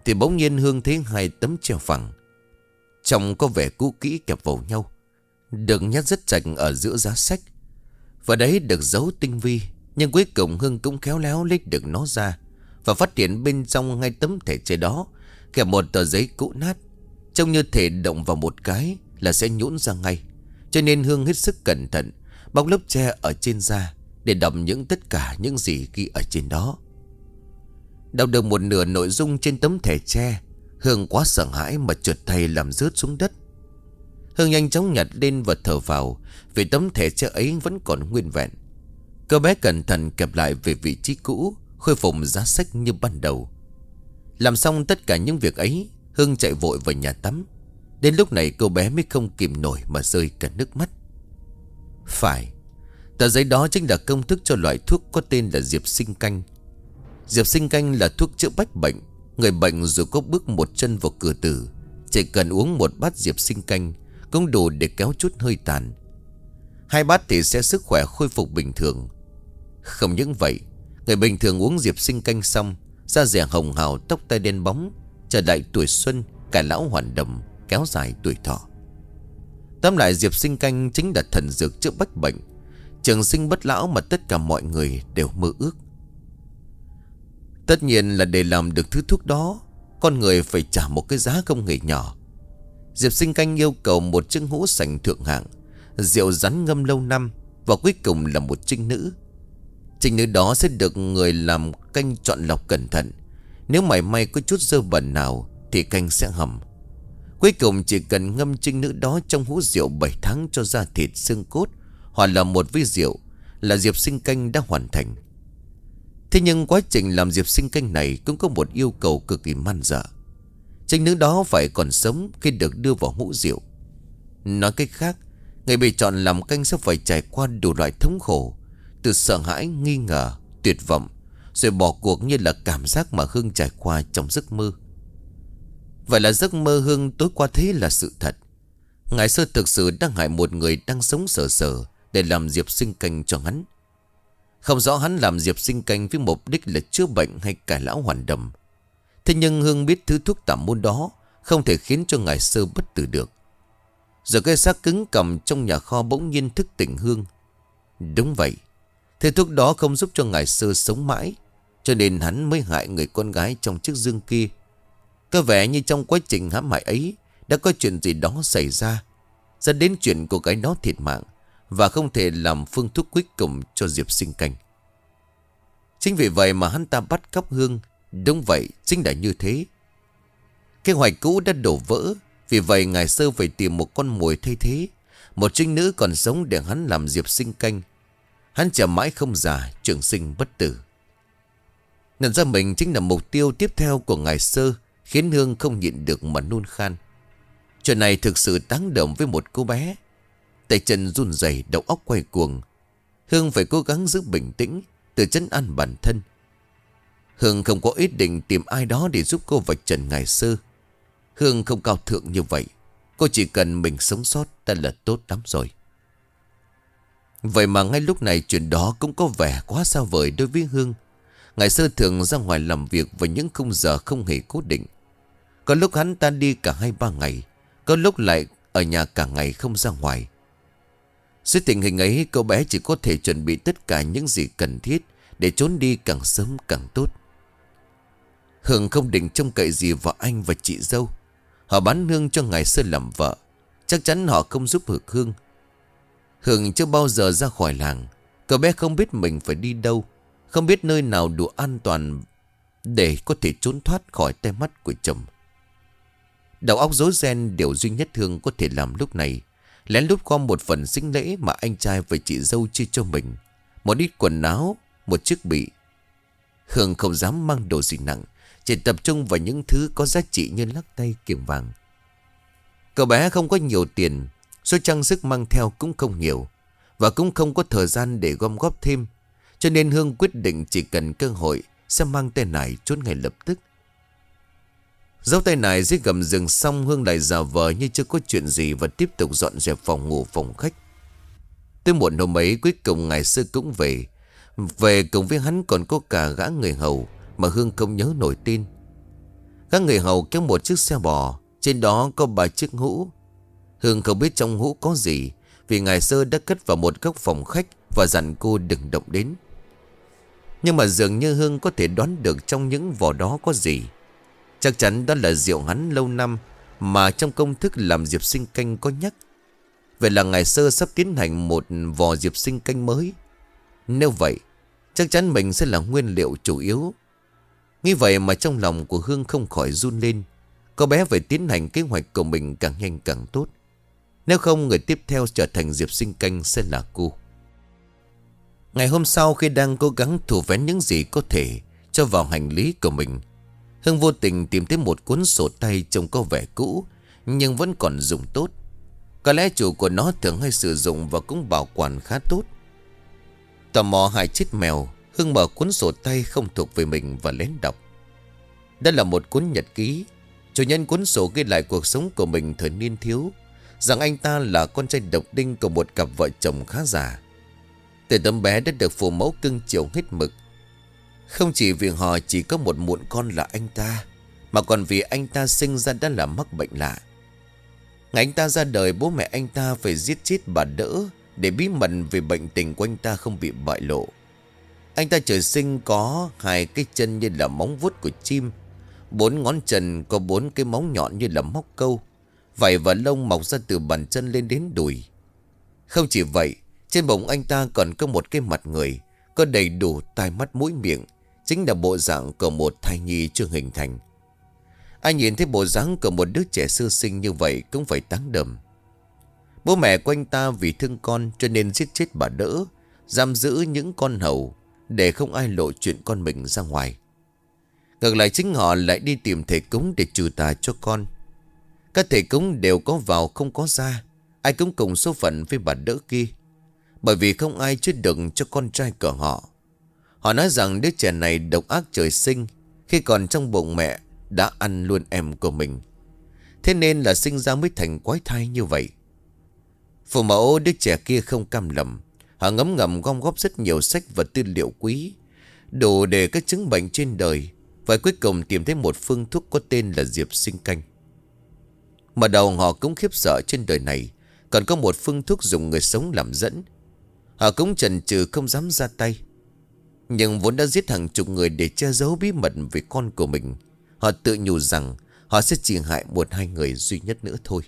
thì bỗng nhiên Hương thấy hai tấm treo phẳng. Trông có vẻ cũ kỹ kẹp vào nhau, được nhét rất chặt ở giữa giá sách. Và đấy được giấu tinh vi. Nhưng cuối cùng Hương cũng khéo léo lấy được nó ra, và phát hiện bên trong hai tấm thẻ tre đó kẹp một tờ giấy cũ nát, trông như thể động vào một cái là sẽ nhũn ra ngay. Cho nên Hương hết sức cẩn thận bọc lớp tre ở trên da để đọc những tất cả những gì ghi ở trên đó. Đọc được một nửa nội dung trên tấm thẻ tre, Hương quá sợ hãi mà trượt tay làm rớt xuống đất. Hương nhanh chóng nhặt lên và thở vào, vì tấm thẻ tre ấy vẫn còn nguyên vẹn. Cô bé cẩn thận kẹp lại về vị trí cũ, khôi phục giá sách như ban đầu. Làm xong tất cả những việc ấy, Hương chạy vội vào nhà tắm. Đến lúc này cô bé mới không kìm nổi mà rơi cả nước mắt. Phải, tờ giấy đó chính là công thức cho loại thuốc có tên là diệp sinh canh. Diệp sinh canh là thuốc chữa bách bệnh. Người bệnh dù có bước một chân vào cửa tử, chỉ cần uống một bát diệp sinh canh cũng đủ để kéo chút hơi tàn. Hai bát thì sẽ sức khỏe khôi phục bình thường. Không những vậy, người bình thường uống diệp sinh canh xong, da dẻ hồng hào, tóc tai đen bóng, trở lại tuổi xuân, cả lão hoàn đồng, kéo dài tuổi thọ. Tóm lại, diệp sinh canh chính là thần dược chữa bách bệnh, trường sinh bất lão mà tất cả mọi người đều mơ ước. Tất nhiên là để làm được thứ thuốc đó, con người phải trả một cái giá không hề nhỏ. Diệp sinh canh yêu cầu một trứng hũ sành thượng hạng, rượu rắn ngâm lâu năm, và cuối cùng là một trinh nữ. Trinh nữ đó sẽ được người làm canh chọn lọc cẩn thận. Nếu mảy may có chút dơ bẩn nào thì canh sẽ hầm. Cuối cùng chỉ cần ngâm trinh nữ đó trong hũ rượu bảy tháng cho da thịt xương cốt, hoặc là một vỉ rượu, là diệp sinh canh đã hoàn thành. Thế nhưng quá trình làm diệp sinh canh này cũng có một yêu cầu cực kỳ man dợ. Trinh nữ đó phải còn sống khi được đưa vào hũ rượu. Nói cách khác, người bị chọn làm canh sẽ phải trải qua đủ loại thống khổ, từ sợ hãi, nghi ngờ, tuyệt vọng, rồi bỏ cuộc như là cảm giác mà Hương trải qua trong giấc mơ. Vậy là giấc mơ Hương tối qua thấy là sự thật. Ngài Sơ thực sự đang hại một người đang sống sờ sờ để làm diệp sinh canh cho hắn. Không rõ hắn làm diệp sinh canh với mục đích là chữa bệnh hay cải lão hoàn đồng. Thế nhưng Hương biết thứ thuốc tà môn đó không thể khiến cho Ngài Sơ bất tử được. Rồi cái xác cứng cằm trong nhà kho bỗng nhiên thức tỉnh Hương. Đúng vậy, thứ thuốc đó không giúp cho Ngài Sơ sống mãi, cho nên hắn mới hại người con gái trong chiếc giường kia. Có vẻ như trong quá trình hãm hại ấy đã có chuyện gì đó xảy ra, dẫn đến chuyện cô gái đó thiệt mạng, và không thể làm phương thuốc cuối cùng cho diệp sinh canh. Chính vì vậy mà hắn ta bắt cóc Hương. Đúng vậy, chính là như thế. Kế hoạch cũ đã đổ vỡ. Vì vậy Ngài Sơ phải tìm một con mồi thay thế, một trinh nữ còn sống để hắn làm diệp sinh canh. Hắn chờ mãi không già, trường sinh bất tử. Nhận ra mình chính là mục tiêu tiếp theo của Ngài Sơ, khiến Hương không nhịn được mà nôn khan. Chuyện này thực sự đáng động với một cô bé. Tay chân run rẩy, đầu óc quay cuồng. Hương phải cố gắng giữ bình tĩnh, tự trấn an bản thân. Hương không có ý định tìm ai đó để giúp cô vạch trần Ngài Sơ. Hương không cao thượng như vậy. Cô chỉ cần mình sống sót đã là tốt lắm rồi. Vậy mà ngay lúc này chuyện đó cũng có vẻ quá xa vời đối với Hương. Ngài Sơ thường ra ngoài làm việc vào những khung giờ không hề cố định. Có lúc hắn ta đi cả hai ba ngày, có lúc lại ở nhà cả ngày không ra ngoài. Dưới tình hình ấy, cô bé chỉ có thể chuẩn bị tất cả những gì cần thiết để trốn đi càng sớm càng tốt. Hương không định trông cậy gì vào anh và chị dâu. Họ bán Hương cho Ngài Sơ làm vợ, chắc chắn họ không giúp được Hương. Hương chưa bao giờ ra khỏi làng. Cô bé không biết mình phải đi đâu, không biết nơi nào đủ an toàn để có thể trốn thoát khỏi tay mắt của chồng. Đầu óc rối ren, điều duy nhất Hương có thể làm lúc này lén lút gom một phần sinh lễ mà anh trai và chị dâu chia cho mình. Một ít quần áo, một chiếc bị. Hương không dám mang đồ gì nặng, chỉ tập trung vào những thứ có giá trị như lắc tay, kiềng vàng. Cậu bé không có nhiều tiền, số trang sức mang theo cũng không nhiều, và cũng không có thời gian để gom góp thêm. Cho nên Hương quyết định chỉ cần cơ hội sẽ mang tay nải trốn ngay lập tức. Giấu tay nải dưới gầm giường xong, Hương lại giả vờ như chưa có chuyện gì và tiếp tục dọn dẹp phòng ngủ, phòng khách. Tới muộn hôm ấy, cuối cùng Ngài Sơ cũng về. Về cùng với hắn còn có cả gã người hầu mà Hương không nhớ nổi tên. Các người hầu kéo một chiếc xe bò, trên đó có ba chiếc hũ. Hương không biết trong hũ có gì, vì ngài Sơ đã cất vào một góc phòng khách và dặn cô đừng động đến. Nhưng mà dường như Hương có thể đoán được trong những vỏ đó có gì. Chắc chắn đó là rượu hắn lâu năm mà trong công thức làm diệp sinh canh có nhắc. Vậy là ngài Sơ sắp tiến hành một vò diệp sinh canh mới. Nếu vậy, chắc chắn mình sẽ là nguyên liệu chủ yếu. Nghĩ vậy mà trong lòng của Hương không khỏi run lên. Cô bé phải tiến hành kế hoạch của mình càng nhanh càng tốt. Nếu không, người tiếp theo trở thành diệp sinh canh sẽ là cô. Ngày hôm sau, khi đang cố gắng thu vén những gì có thể cho vào hành lý của mình, Hương vô tình tìm thấy một cuốn sổ tay trông có vẻ cũ nhưng vẫn còn dùng tốt. Có lẽ chủ của nó thường hay sử dụng và cũng bảo quản khá tốt. Tò mò hại chết mèo, Hương mở cuốn sổ tay không thuộc về mình và lén đọc. Đây là một cuốn nhật ký. Chủ nhân cuốn sổ ghi lại cuộc sống của mình thời niên thiếu, rằng anh ta là con trai độc đinh của một cặp vợ chồng khá già. Từ tấm bé đã được phụ mẫu cưng chiều hết mực. Không chỉ vì họ chỉ có một muộn con là anh ta, mà còn vì anh ta sinh ra đã là mắc bệnh lạ. Ngày anh ta ra đời, bố mẹ anh ta phải giết chết bà đỡ để bí mật về bệnh tình của anh ta không bị bại lộ. Anh ta trời sinh có hai cái chân như là móng vuốt của chim, bốn ngón chân có bốn cái móng nhọn như là móc câu, vảy và lông mọc ra từ bàn chân lên đến đùi. Không chỉ vậy, trên bụng anh ta còn có một cái mặt người, có đầy đủ tai mắt mũi miệng, chính là bộ dạng của một thai nhi chưa hình thành. Ai nhìn thấy bộ dáng của một đứa trẻ sơ sinh như vậy cũng phải táng đờm. Bố mẹ của anh ta vì thương con cho nên giết chết bà đỡ, giam giữ những con hầu để không ai lộ chuyện con mình ra ngoài. Ngược lại, chính họ lại đi tìm thầy cúng để trừ tà cho con. Các thầy cúng đều có vào không có ra, ai cũng cùng số phận với bà đỡ kia, bởi vì không ai chữa được cho con trai của họ. Họ nói rằng đứa trẻ này độc ác trời sinh, khi còn trong bụng mẹ đã ăn luôn em của mình, thế nên là sinh ra mới thành quái thai như vậy. Phụ mẫu đứa trẻ kia không cam lòng. Họ ngấm ngầm gom góp rất nhiều sách và tư liệu quý, đủ để các chứng bệnh trên đời, và cuối cùng tìm thấy một phương thuốc có tên là diệp sinh canh. Mà đầu họ cũng khiếp sợ trên đời này còn có một phương thuốc dùng người sống làm dẫn. Họ cũng chần chừ không dám ra tay. Nhưng vốn đã giết hàng chục người để che giấu bí mật về con của mình, họ tự nhủ rằng họ sẽ chỉ hại một hai người duy nhất nữa thôi.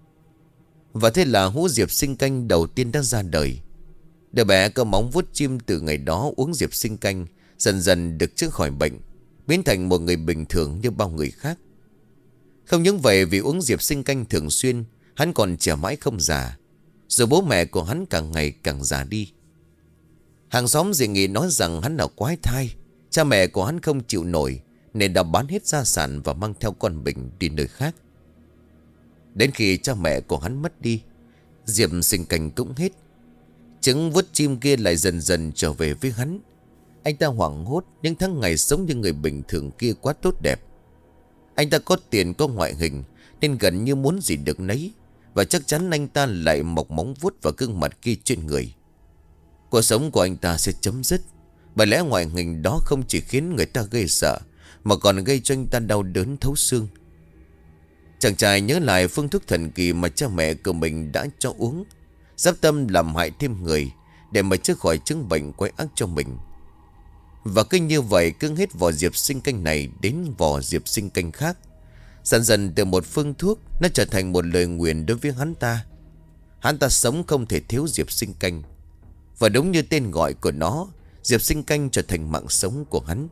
Và thế là hũ diệp sinh canh đầu tiên đã ra đời. Đứa bé có móng vuốt chim từ ngày đó uống diệp sinh canh, dần dần được chữa khỏi bệnh, biến thành một người bình thường như bao người khác. Không những vậy, vì uống diệp sinh canh thường xuyên, hắn còn trẻ mãi không già. Rồi bố mẹ của hắn càng ngày càng già đi. Hàng xóm dị nghị nói rằng hắn là quái thai. Cha mẹ của hắn không chịu nổi nên đã bán hết gia sản và mang theo con mình đi nơi khác. Đến khi cha mẹ của hắn mất đi, diệp sinh canh cũng hết. Trứng vuốt chim kia lại dần dần trở về với hắn. Anh ta hoảng hốt, những tháng ngày sống như người bình thường kia quá tốt đẹp. Anh ta có tiền có ngoại hình nên gần như muốn gì được nấy, và chắc chắn anh ta lại mọc móng vuốt và gương mặt kia trên người. Cuộc sống của anh ta sẽ chấm dứt, bởi lẽ ngoại hình đó không chỉ khiến người ta ghê sợ, mà còn gây cho anh ta đau đớn thấu xương. Chàng trai nhớ lại phương thuốc thần kỳ mà cha mẹ của mình đã cho uống, dắp tâm làm hại thêm người để mà chữa khỏi chứng bệnh quái ác cho mình. Và cứ như vậy, cứ hết vỏ diệp sinh canh này đến vỏ diệp sinh canh khác, dần dần từ một phương thuốc nó trở thành một lời nguyền đối với hắn ta. Hắn ta sống không thể thiếu diệp sinh canh. Và đúng như tên gọi của nó, diệp sinh canh trở thành mạng sống của hắn.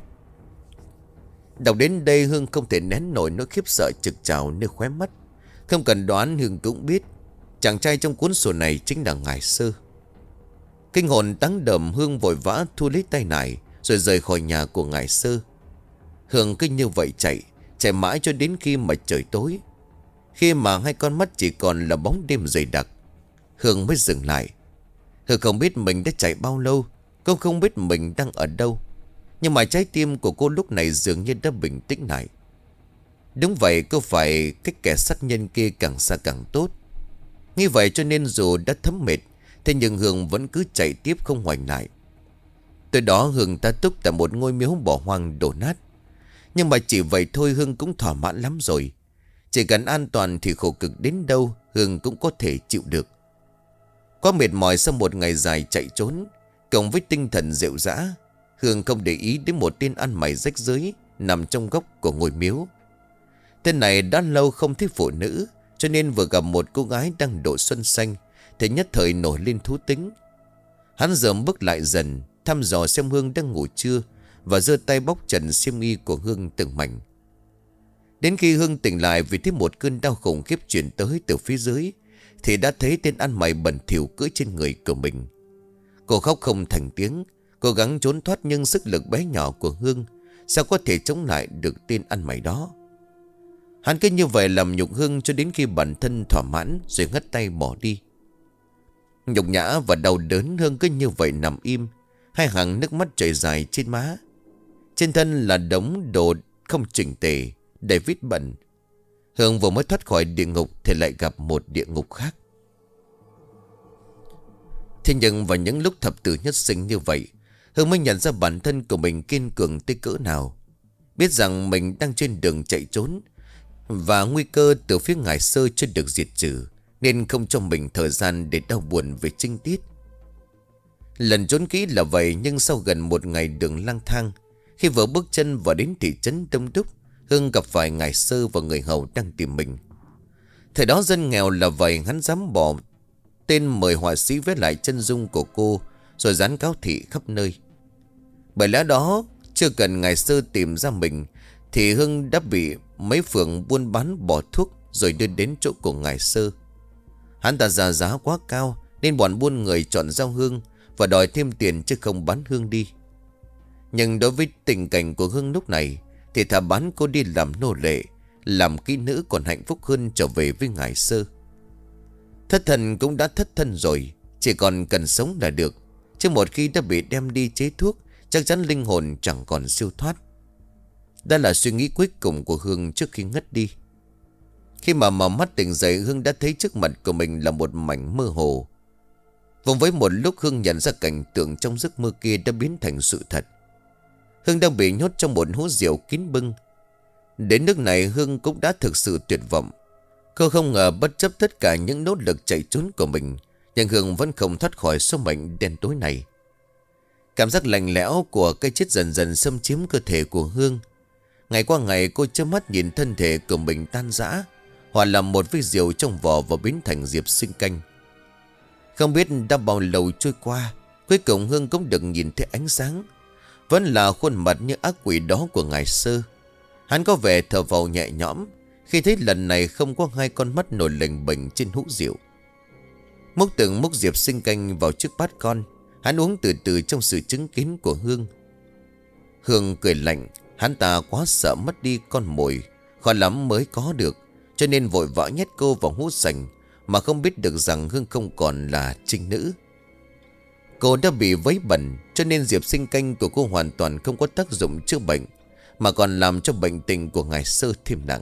Đọc đến đây, Hương không thể nén nổi nỗi khiếp sợ trực trào nơi khóe mắt. Không cần đoán, Hương cũng biết chàng trai trong cuốn sổ này chính là ngài Sơ. Kinh hồn táng đờm, Hương vội vã thu lấy tay nải rồi rời khỏi nhà của ngài Sơ. Hương cứ như vậy chạy, chạy mãi cho đến khi mà trời tối. Khi mà hai con mắt chỉ còn là bóng đêm dày đặc, Hương mới dừng lại. Hương không biết mình đã chạy bao lâu, cô không biết mình đang ở đâu, nhưng mà trái tim của cô lúc này dường như đã bình tĩnh lại. Đúng vậy, cô phải cách kẻ sát nhân kia càng xa càng tốt. Như vậy cho nên dù đã thấm mệt, thế nhưng Hương vẫn cứ chạy tiếp không ngoảnh lại. Từ đó Hương ta túc tại một ngôi miếu bỏ hoang đổ nát. Nhưng mà chỉ vậy thôi Hương cũng thỏa mãn lắm rồi. Chỉ cần an toàn thì khổ cực đến đâu Hương cũng có thể chịu được. Quá mệt mỏi sau một ngày dài chạy trốn, cộng với tinh thần rệu rã, Hương không để ý đến một tên ăn mày rách rưới nằm trong góc của ngôi miếu. Tên này đã lâu không thấy phụ nữ, cho nên vừa gặp một cô gái đang độ xuân xanh thì nhất thời nổi lên thú tính. Hắn dòm bước lại dần, thăm dò xem Hương đang ngủ chưa, và giơ tay bóc trần xiêm y của Hương từng mảnh. Đến khi Hương tỉnh lại vì thấy một cơn đau khủng khiếp chuyển tới từ phía dưới, thì đã thấy tên ăn mày bẩn thỉu cưỡi trên người của mình. Cô khóc không thành tiếng, cố gắng trốn thoát, nhưng sức lực bé nhỏ của Hương sao có thể chống lại được tên ăn mày đó. Hắn cứ như vậy làm nhục Hương cho đến khi bản thân thỏa mãn rồi ngất tay bỏ đi. Nhục nhã và đau đớn, Hương cứ như vậy nằm im, hai hàng nước mắt chảy dài trên má. Trên thân là đống đồ không chỉnh tề, đầy vết bẩn. Hương vừa mới thoát khỏi địa ngục thì lại gặp một địa ngục khác. Thế nhưng vào những lúc thập tử nhất sinh như vậy, Hương mới nhận ra bản thân của mình kiên cường tới cỡ nào. Biết rằng mình đang trên đường chạy trốn, và nguy cơ từ phía Ngải Sơ chưa được diệt trừ, nên không cho mình thời gian để đau buồn về trinh tiết. Lần trốn kỹ là vậy, nhưng sau gần một ngày đường lang thang, khi vừa bước chân vào đến thị trấn đông đúc, Hương gặp phải Ngải Sơ và người hầu đang tìm mình. Thời đó dân nghèo là vậy, hắn dám bỏ tên mời họa sĩ vẽ lại chân dung của cô rồi dán cáo thị khắp nơi. Bởi lẽ đó, chưa cần Ngải Sơ tìm ra mình thì Hương đã bị mấy phường buôn bán bỏ thuốc rồi đưa đến chỗ của Ngải Sơ. Hắn ta ra giá quá cao nên bọn buôn người chọn giao Hương và đòi thêm tiền chứ không bán Hương đi. Nhưng đối với tình cảnh của Hương lúc này thì thà bán cô đi làm nô lệ, làm kỹ nữ còn hạnh phúc hơn trở về với Ngải Sơ. Thất thần cũng đã thất thân rồi, chỉ còn cần sống là được. Chứ một khi đã bị đem đi chế thuốc, chắc chắn linh hồn chẳng còn siêu thoát. Đó là suy nghĩ cuối cùng của Hương trước khi ngất đi. Khi mà mở mắt tỉnh dậy, Hương đã thấy trước mặt của mình là một mảnh mơ hồ. Vòng với một lúc, Hương nhận ra cảnh tượng trong giấc mơ kia đã biến thành sự thật. Hương đang bị nhốt trong một hố rượu kín bưng. Đến nước này Hương cũng đã thực sự tuyệt vọng. Cô không ngờ bất chấp tất cả những nỗ lực chạy trốn của mình, nhưng Hương vẫn không thoát khỏi số mệnh đen tối này. Cảm giác lạnh lẽo của cái chết dần dần xâm chiếm cơ thể của Hương. Ngày qua ngày cô chớp mắt nhìn thân thể của mình tan rã, hòa làm một với rượu trong vỏ và biến thành Diệp Sinh Canh. Không biết đã bao lâu trôi qua, cuối cùng Hương cũng được nhìn thấy ánh sáng. Vẫn là khuôn mặt như ác quỷ đó của Ngải Sơ. Hắn có vẻ thở phào nhẹ nhõm khi thấy lần này không có hai con mắt nổi lềnh bềnh trên hũ rượu. Múc từng múc Diệp Sinh Canh vào chiếc bát con, hắn uống từ từ trong sự chứng kiến của Hương. Hương cười lạnh, hắn ta quá sợ mất đi con mồi, khó lắm mới có được, cho nên vội vã nhét cô vào hũ sành, mà không biết được rằng Hương không còn là trinh nữ. Cô đã bị vấy bẩn, cho nên Diệp Sinh Canh của cô hoàn toàn không có tác dụng chữa bệnh, mà còn làm cho bệnh tình của Ngải Sơ thêm nặng.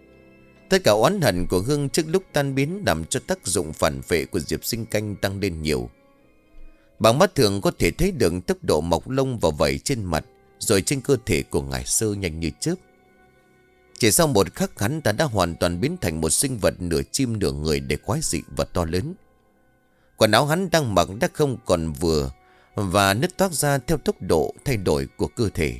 Tất cả oán hận của Hương trước lúc tan biến làm cho tác dụng phản vệ của Diệp Sinh Canh tăng lên nhiều. Bằng mắt thường có thể thấy được tốc độ mọc lông và vảy trên mặt rồi trên cơ thể của Ngải Sơ nhanh như chớp. Chỉ sau một khắc, hắn ta đã hoàn toàn biến thành một sinh vật nửa chim nửa người để quái dị và to lớn. Quần áo hắn đang mặc đã không còn vừa và nứt toác ra theo tốc độ thay đổi của cơ thể.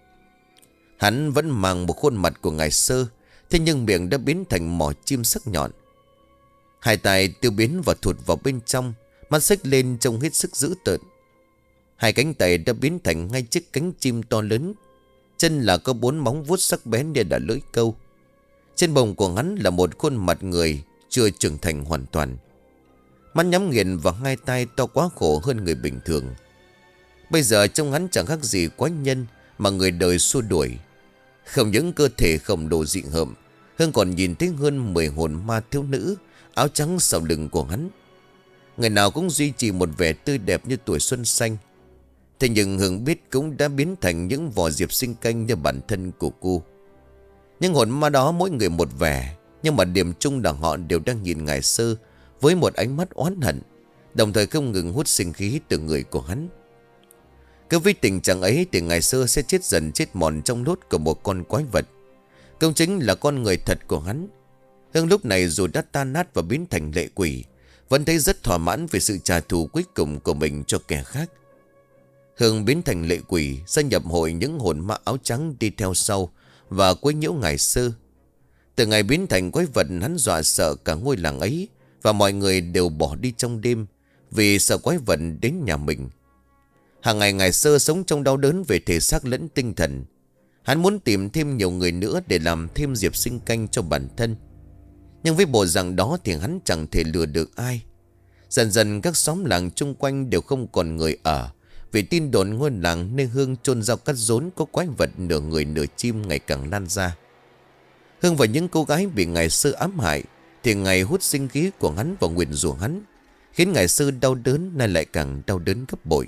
Hắn vẫn mang một khuôn mặt của Ngải Sơ, thế nhưng miệng đã biến thành mỏ chim sắc nhọn. Hai tay tiêu biến và thụt vào bên trong, mắt xích lên trông hết sức dữ tợn. Hai cánh tay đã biến thành ngay chiếc cánh chim to lớn. Chân là có bốn móng vuốt sắc bén như là lưỡi câu. Trên bồng của hắn là một khuôn mặt người chưa trưởng thành hoàn toàn. Mắt nhắm nghiền và hai tay to quá khổ hơn người bình thường. Bây giờ trông hắn chẳng khác gì quái nhân mà người đời xua đuổi. Không những cơ thể khổng lồ dị hợm, Hương còn nhìn thấy hơn mười hồn ma thiếu nữ áo trắng sau lưng của hắn. Người nào cũng duy trì một vẻ tươi đẹp như tuổi xuân xanh. Thế nhưng Hương biết cũng đã biến thành những vỏ Diệp Sinh Canh như bản thân của cô. Những hồn ma đó mỗi người một vẻ, nhưng mà điểm chung là họ đều đang nhìn Ngải Sơ với một ánh mắt oán hận, đồng thời không ngừng hút sinh khí từ người của hắn. Cứ với tình trạng ấy thì ngày xưa sẽ chết dần chết mòn trong nốt của một con quái vật. Công chính là con người thật của hắn. Hương lúc này dù đã tan nát và biến thành lệ quỷ, vẫn thấy rất thỏa mãn về sự trả thù cuối cùng của mình cho kẻ khác. Hương biến thành lệ quỷ, gia nhập hội những hồn ma áo trắng đi theo sau và quấy nhiễu ngày xưa. Từ ngày biến thành quái vật, hắn dọa sợ cả ngôi làng ấy, và mọi người đều bỏ đi trong đêm vì sợ quái vật đến nhà mình. Hàng ngày ngày xưa sống trong đau đớn về thể xác lẫn tinh thần. Hắn muốn tìm thêm nhiều người nữa để làm thêm diệp sinh canh cho bản thân. Nhưng với bộ dạng đó thì hắn chẳng thể lừa được ai. Dần dần các xóm làng chung quanh đều không còn người ở, vì tin đồn ngôi làng nơi Hương chôn rau cắt rốn có quái vật nửa người nửa chim ngày càng lan ra. Hương và những cô gái bị ngày xưa ám hại thì ngày hút sinh khí của hắn và nguyền rủa hắn, khiến ngày xưa đau đớn nay lại càng đau đớn gấp bội.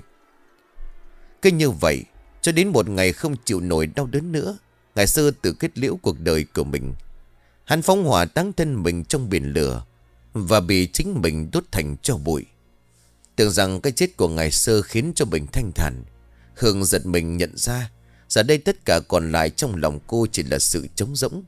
Cứ như vậy cho đến một ngày không chịu nổi đau đớn nữa, ngày xưa tự kết liễu cuộc đời của mình. Hắn phóng hỏa táng thân mình trong biển lửa và bị chính mình đốt thành tro bụi. Tưởng rằng cái chết của ngày xưa khiến cho mình thanh thản, Hương giật mình nhận ra giờ đây tất cả còn lại trong lòng cô chỉ là sự trống rỗng.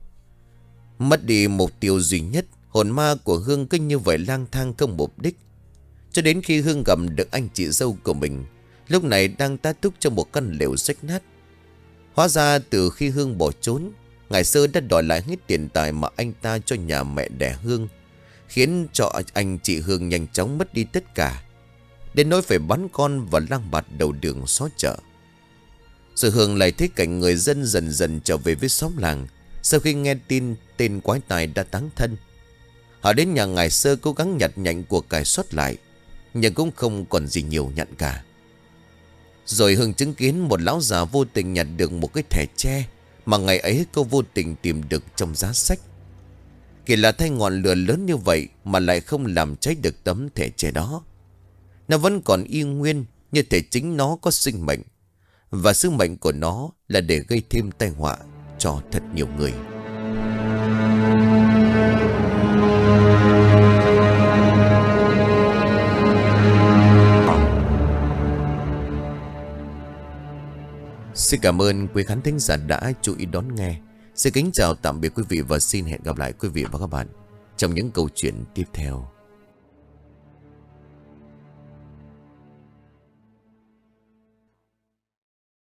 Mất đi mục tiêu duy nhất, hồn ma của Hương cứ như vậy lang thang không mục đích. Cho đến khi Hương gặp được anh chị dâu của mình, lúc này đang tá túc trong một căn lều rách nát. Hóa ra từ khi Hương bỏ trốn, ngày xưa đã đòi lại hết tiền tài mà anh ta cho nhà mẹ đẻ Hương, khiến cho anh chị Hương nhanh chóng mất đi tất cả, đến nỗi phải bắn con và lang bạt đầu đường xó chợ. Rồi Hương lại thấy cảnh người dân dần dần trở về với xóm làng sau khi nghe tin tên quái tài đã táng thân. Họ đến nhà ngày xưa cố gắng nhặt nhạnh của cải sót lại, nhưng cũng không còn gì nhiều nhặt cả. Rồi Hương chứng kiến một lão già vô tình nhặt được một cái thẻ tre mà ngày ấy cô vô tình tìm được trong giá sách. Kỳ lạ thay, ngọn lửa lớn như vậy mà lại không làm cháy được tấm thẻ tre đó. Nó vẫn còn y nguyên, như thể chính nó có sinh mệnh, và sứ mệnh của nó là để gây thêm tai họa cho thật nhiều người. Xin cảm ơn quý khán thính giả đã chú ý đón nghe. Xin kính chào tạm biệt quý vị và xin hẹn gặp lại quý vị và các bạn trong những câu chuyện tiếp theo.